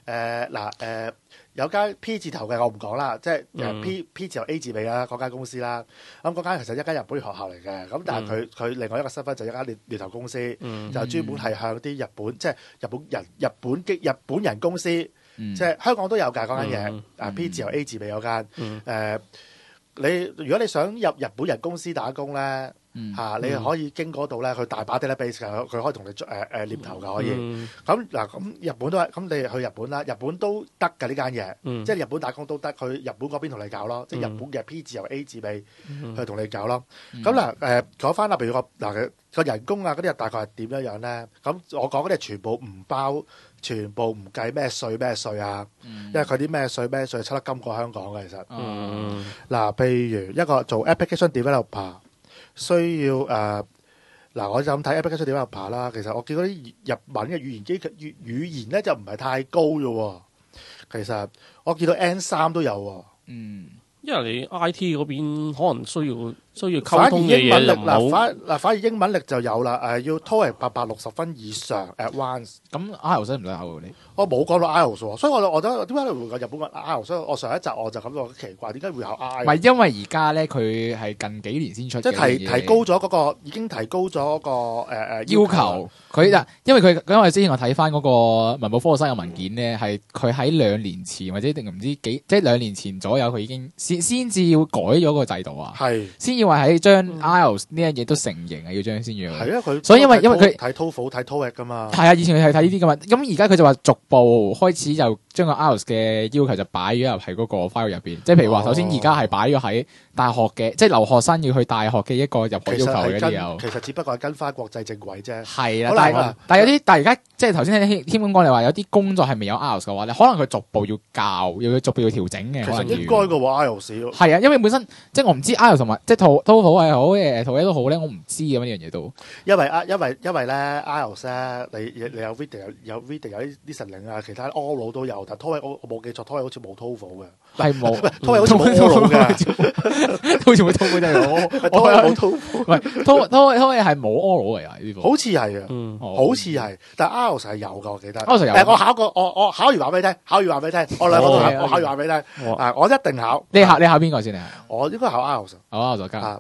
有間 P 字頭嘅我唔講啦，即係P 字頭 A 字尾啦，嗰間公司啦。咁嗰間其實一間日本學校嚟嘅，咁但係佢另外一個身份就係一間獵頭公司，就專門係向啲日本即係日本人公司，即係香港都有㗎嗰間嘢。P 字頭 A 字尾有間如果你想入日本人公司打工咧。你可以經嗰度咧，佢大把 database 佢可以同你獵頭㗎可以。咁日本都係，咁你去日本啦，日本都得㗎呢間嘢，即係日本打工都得，去日本嗰邊同你搞咯，即係日本嘅 P 字由 A 字尾去同你搞咯。咁講翻啦，譬如個人工啊嗰啲大概係點樣咧？咁我講嗰啲係全部唔計咩稅啊，因為佢啲咩稅出得金過香港嘅其實。譬如一個做 application developer。需要我就咁睇 application developer 啦。其實我見嗰啲日文嘅語言咧就唔係太高啫喎。其實我見到 N3 都有喎。 因為你 I.T. 嗰邊可能需要溝通嘅嘢就唔好。 反而英文力就有啦。要 TOEIC 860分以上 Advanced。 咁 IELTS 使唔使考㗎你？ 我冇講到 IELTS 喎，所以我覺得點解你會講日本嘅 IELTS？所以我上一集我就感覺好奇怪，點解會考 IELTS？唔係因為而家咧佢係近幾年先出嘅， 即係提高咗嗰個，已經提高咗嗰個要求。因為之前我睇翻嗰個文部科學生嘅文件咧，係佢喺2年前或者定唔知幾，即係2年前左右，佢已經先至要改咗個制度啊，先要話喺將 IELTS 呢樣嘢都成型啊，要將先要。 係啊，佢所以因為佢睇 TOEFL 睇 TOEIC 噶嘛。 係啊，以前佢係睇呢啲噶嘛，咁而家佢就話逐步開始就將個 IELTS 嘅要求就擺咗入喺嗰個 file 入邊，即係譬如話，首先而家係擺咗喺大學嘅，即係留學生要去大學嘅一個入學要求嘅啲有。 其實只不過係跟翻國際正軌啫。 係啦，但係有啲，但係而家即係頭先聽添咁講，你話有啲工作係未有 IELTS 嘅話咧，可能佢逐步要教，要逐步要調整嘅。 其實應該嘅話 IELTS 係啊，因為本身即係我唔知 IELTS 同埋即係都好係好嘅，圖一都好咧，我唔知咁呢樣嘢都。因為咧 IELTS 咧，你有 reading 有 listening 啊，其他 oral 都有，但 TOEIC 我冇記錯，TOEIC 好似冇 TOEFL 嘅。 係冇 TOEIC 好似冇 oral 嘅， 好似冇 TOEFL 真係 TOEIC冇 TOEFL。 唔係 TOEIC 係冇 oral 嚟㗎呢個。 好似係啊，好似係，但 IELTS 係有㗎，我記得。 我考完話俾你聽，我兩個都考，我考完話俾你聽。我一定考。 你考邊個先啊？ 我應該考 IELTS。 IELTS 就加。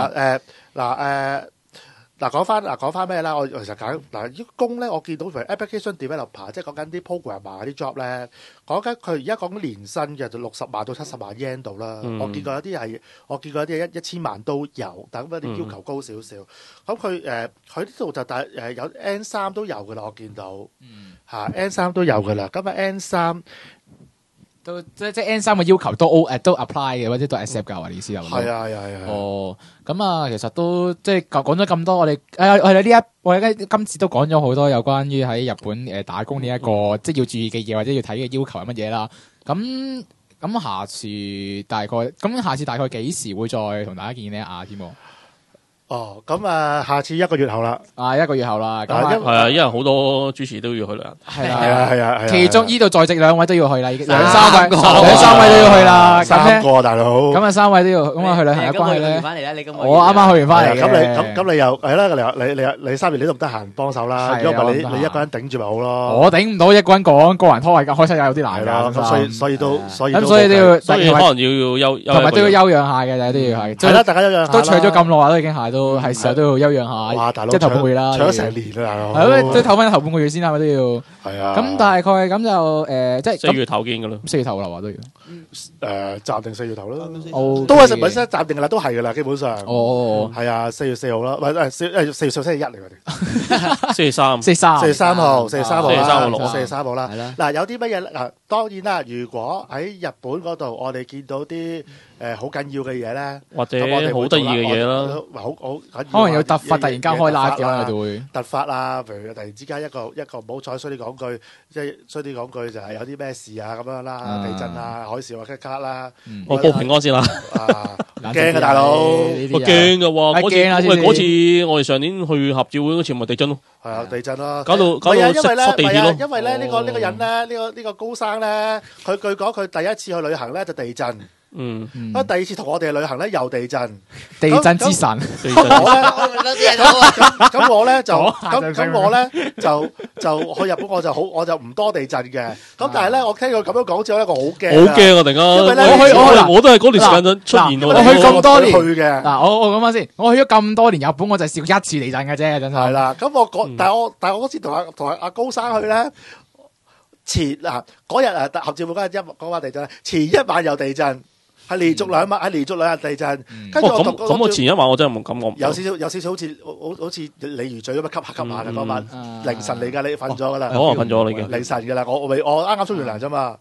講翻咩啦？我其實講啲工咧，我見到譬如 application developer， 即係講緊啲 programmer 啲 job 咧，講緊佢而家講緊年薪嘅就60萬到70萬 yen 度啦。我見過有啲係1000萬都有，但咁啲要求高少少。咁佢呢度就有 N3 都有㗎啦，我見到N3 都有㗎啦。咁N3。 都即係 N3 嘅要求都 apply 嘅，或者都 accept 㗎，話你意思係咪？ 係啊。 哦，咁啊，其實都即係講咗咁多，我哋今次都講咗好多有關於喺日本打工呢一個即係要注意嘅嘢，或者要睇嘅要求係乜嘢啦。咁下次大概幾時會再同大家見呢？添喎？ 哦，咁下次一個月後啦。 一個月後啦。咁啊係啊，因為好多主持都要去旅行。 係啊， 係其中依度在席兩位都要去啦，已經三兩個三位都要去啦。 三個大佬。 咁3位都要，咁去旅行有關係咧。 翻嚟啦，你我啱啱去完翻嚟嘅。 咁你又係啦，你3月你都唔得閒幫手啦。如果唔係你一個人頂住咪好咯。 我頂唔到一個人講個人拖位開車有啲難㗎。 咁所以都要， 所以可能要休， 同埋都要休養下嘅，都要係。 係啦，大家休養下。 都除咗咁耐都已經係都係時候都要休養下。 哇，大佬， 即係頭半個月啦， 除咗成年啦，大佬。 係咯，都唞翻頭半個月先啦，咪都要。 係啊。 咁大概咁就即係 4月頭見㗎啦。 4月頭啦，話都要。 暫定4月頭啦。 都係實本身暫定㗎啦，都係㗎啦，基本上。 哦。 係啊，4月4號啦，唔係4月4星期1嚟㗎哋。 4月3。 4月3號，4月3號啦。 4月3號啦。嗱，有啲乜嘢嗱？當然啦，如果喺日本嗰度，我哋見到啲好緊要嘅嘢咧， 或者好得意嘅嘢啦， 好緊要。 可能有突發，突然間開 live 嘅，我哋會突發啊！譬如突然之間一個唔好彩，衰啲講句，即係衰啲講句就係有啲咩事啊咁樣啦，地震啊、海嘯啊、咳咳啦。 我報平安先啦。 驚啊，大佬！ 我驚㗎喎，嗰次我哋上年去合照會嗰次咪地震咯。 係啊，地震咯。 搞到塞地鐵咯。 因為咧呢個人咧呢個高生咧，佢據講佢第一次去旅行咧就地震。第二次同我哋旅行咧又地震。 地震之神。 咁我咧就去日本我就唔多地震嘅。咁但係咧我聽佢咁樣講之後咧，我好驚。 好驚啊！突然間。因為咧我都係嗰段時間出現喎。 我去咁多年去嘅。 嗱，我講翻先，我去咗咁多年日本，我就試過一次地震嘅啫，真係。 係啦，咁但係我嗰次同阿高生去咧，嗰日合照會嗰晚地震，前一晚又地震。係連續兩日地震，跟住咁我前一晚我真係冇感覺， 有少少好似鯉魚嘴咁樣吸下嘅嗰晚凌晨嚟㗎，你瞓咗㗎啦， 可能瞓咗啦已經凌晨㗎啦，我啱啱沖完涼啫嘛，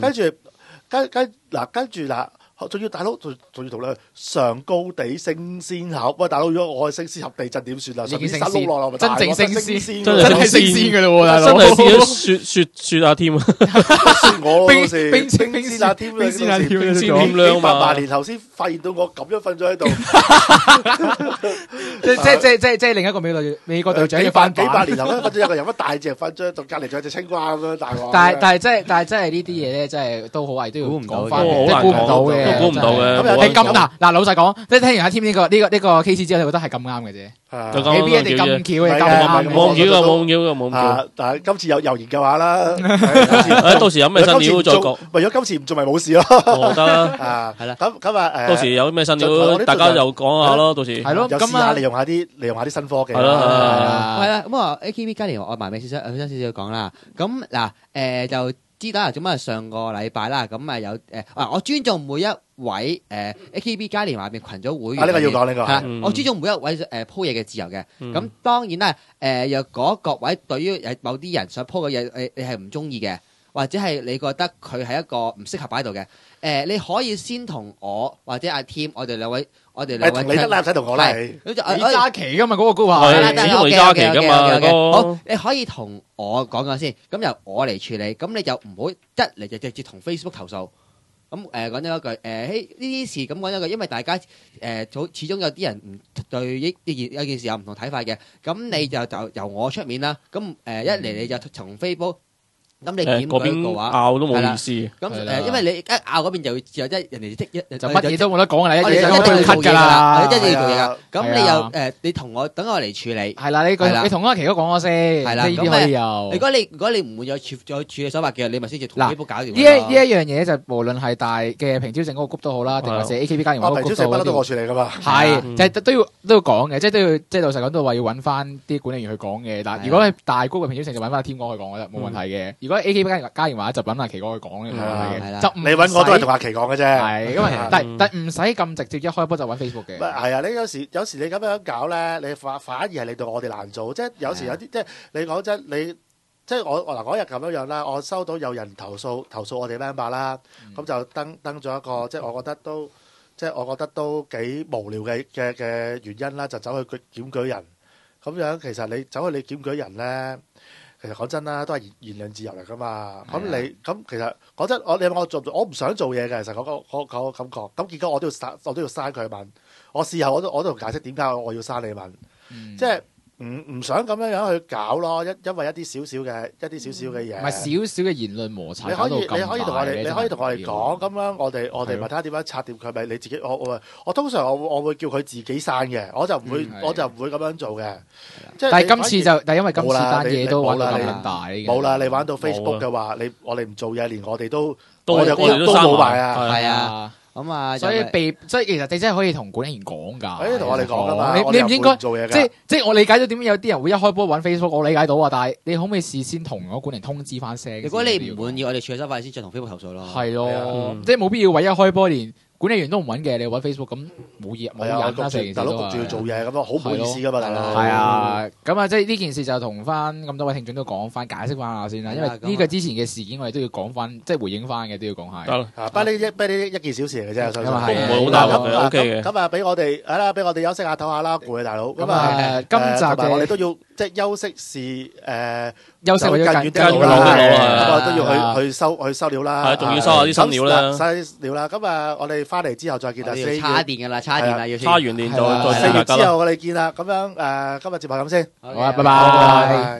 跟住嗱。仲要大佬，仲要同你上高地升仙盒，喂大佬，如果我去升仙盒地震點算啊？上邊山碌落嚟， 真正升仙， 真係升仙嘅咯喎，大佬， 真係變咗雪啊添啊！ 我冰仙啊添， 冰仙啊添， 點亮嘛 ？800年後先發現到我咁樣瞓咗喺度， 即係另一個美國隊長要翻版。 幾百年後瞓咗有個人，一大隻瞓咗喺度，隔離仲有隻青蛙咁樣大鑊。 但係真係呢啲嘢咧，真係都好係都要講翻， 即係估唔到嘅。 估唔到嘅， 係咁嗱，老實講，即係聽完阿添呢個 case 之後，你覺得係咁啱嘅啫，未必一定咁巧嘅， 冇咁巧。 但係今次有研究下啦， 到時有咩新料再講。 如果今次唔做咪冇事咯， 得啦， 係啦。咁到時有咩新料，大家又講下咯。到時係咯， 有試下利用下啲新科技。 係咯， 係啦。咁啊，AKB 嘉年華我埋尾少少講啦。咁嗱，就。知道啦，咁啊上個禮拜啦，咁啊有我尊重每一位AKB 嘉年華入邊群組會員。 呢個要講呢個係我尊重每一位鋪嘢嘅自由嘅。咁當然啦，若果各位對於某啲人想鋪嘅嘢，你係唔中意嘅，或者係你覺得佢係一個唔適合擺喺度嘅，你可以先同我或者阿 Tim，我哋兩位。你得啦，唔使同我啦。 李嘉琪噶嘛，嗰個高下。 李嘉琪噶嘛， 好，你可以同我講講先，咁由我嚟處理，咁你就唔好一嚟就直接同 Facebook 投訴。咁講咗一句，呢啲事咁講咗一句，因為大家始終有啲人唔對有件事有唔同睇法嘅，咁你就由我出面啦。咁一嚟你就從 Facebook。咁你檢舉嘅話， 拗都冇意思。 咁因為你一拗嗰邊就即係人哋就乜嘢都冇得講啦，一定要做嘢啦，一定要做嘢啦。咁你又你同我等我嚟處理。 係啦，你同阿琪哥講咗先。係啦，呢啲可以有。如果你唔會有處理手法嘅，你咪先至同 Facebook 搞掂。 呢一樣嘢就無論係大嘅平超城嗰個 group 都好啦，定還是 AKB 嘉年華嗰個 group 都好。 都我處理噶嘛。 係，就都要講嘅，即係老實講都話要揾翻啲管理員去講嘅。但如果係大 group 嘅平超城就揾翻阿添哥去講，我覺得冇問題嘅。如果 AKB 嘉年華就揾阿奇哥去講嘅，就你揾我都係同阿奇講嘅啫。 係，因為但唔使咁直接一開波就揾 Facebook 嘅。 係啊，你有時你咁樣搞咧，你反而係令到我哋難做。即係有時有啲即係你講真，即係我嗱嗰日咁樣啦，我收到有人投訴我哋 member 啦，咁就登咗一個即係我覺得都幾無聊嘅原因啦，就走去檢舉人。咁樣其實你走去你檢舉人咧。 其實講真啦，都係言論自由嚟噶嘛。咁你咁其實講真，你問我做唔做？我唔想做嘢嘅，其實嗰個感覺。咁結果我都要刪佢問。我事後我都解釋點解我要刪你問，即係唔想咁樣去搞咯。因為一啲少少嘅嘢， 唔係少少嘅言論摩擦。 你可以同我哋講，咁樣我哋咪睇下點樣拆掂佢。咪你自己我通常我會叫佢自己刪嘅，我就唔會咁樣做嘅。即係但係今次因為今次單嘢都玩到咁大， 冇啦！你玩到 Facebook 嘅話，我哋唔做嘢，連我哋都冇埋啊！ 係啊。咁啊， 所以其實你真係可以同管理員講㗎， 可以同我哋講㗎嘛。 你唔應該做嘢㗎。 即係我理解到點解有啲人會一開波揾 Facebook，我理解到啊。但係你可唔可以事先同嗰管理員通知翻聲？ 如果你唔滿意，我哋處理收費先再同 Facebook 投訴咯。 係咯，即係冇必要為一開波連管理員都唔揾嘅，你揾 Facebook 咁冇人啦， 大佬焗住要做嘢咁啊，好唔好意思㗎嘛，大佬。 係啊，咁啊，即係呢件事就同翻咁多位聽眾都講翻，解釋翻下先啦。因為呢個之前嘅事件，我哋都要講翻，即係回應翻嘅都要講下。 得啦， 不過呢一件小事嚟嘅啫，相信都唔會好大鑊嘅，OK 嘅。 咁啊，俾我哋休息下唞下啦，攰啊，大佬。咁啊， 今集我哋都要即係休息時休息為咗近啲路啦，咁啊都要去收料啦。 係，仲要收下啲新料啦。 收啲料啦。咁啊，我哋翻嚟之後再見啦。 叉電㗎啦，叉電啦，要叉完電再 4月之後我哋見啦。咁樣今日節目咁先。 好啊，拜拜。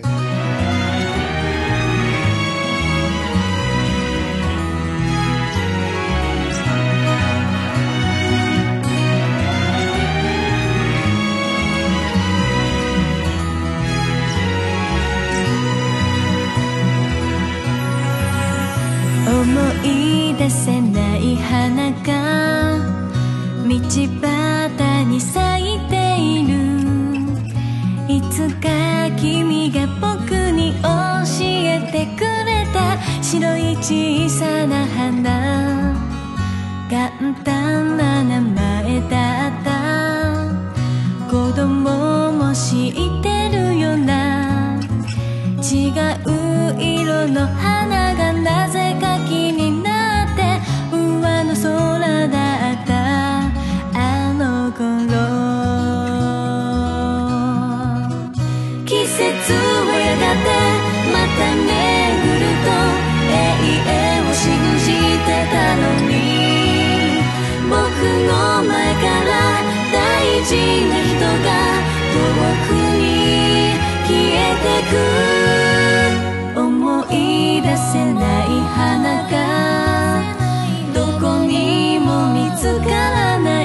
思い出せない花が道端に咲いている。いつか君が僕に教えてくれた白い小さな花、簡単な名前だった。子供も知ってるよな。違う色の花がなぜか気になって上の空だったあの頃。季節はやがてまた巡ると永遠を信じてたのに、僕の前から大事な人が遠くに消えてく。思い出せない花がどこにも見つからない。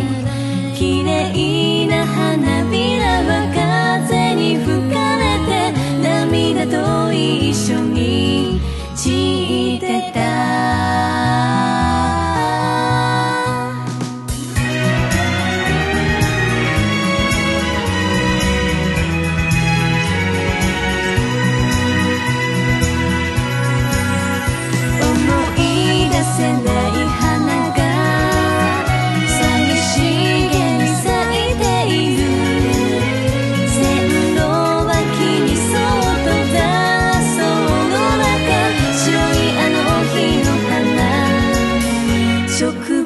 綺麗な花びらは風に吹かれて涙と一緒に散ってた。食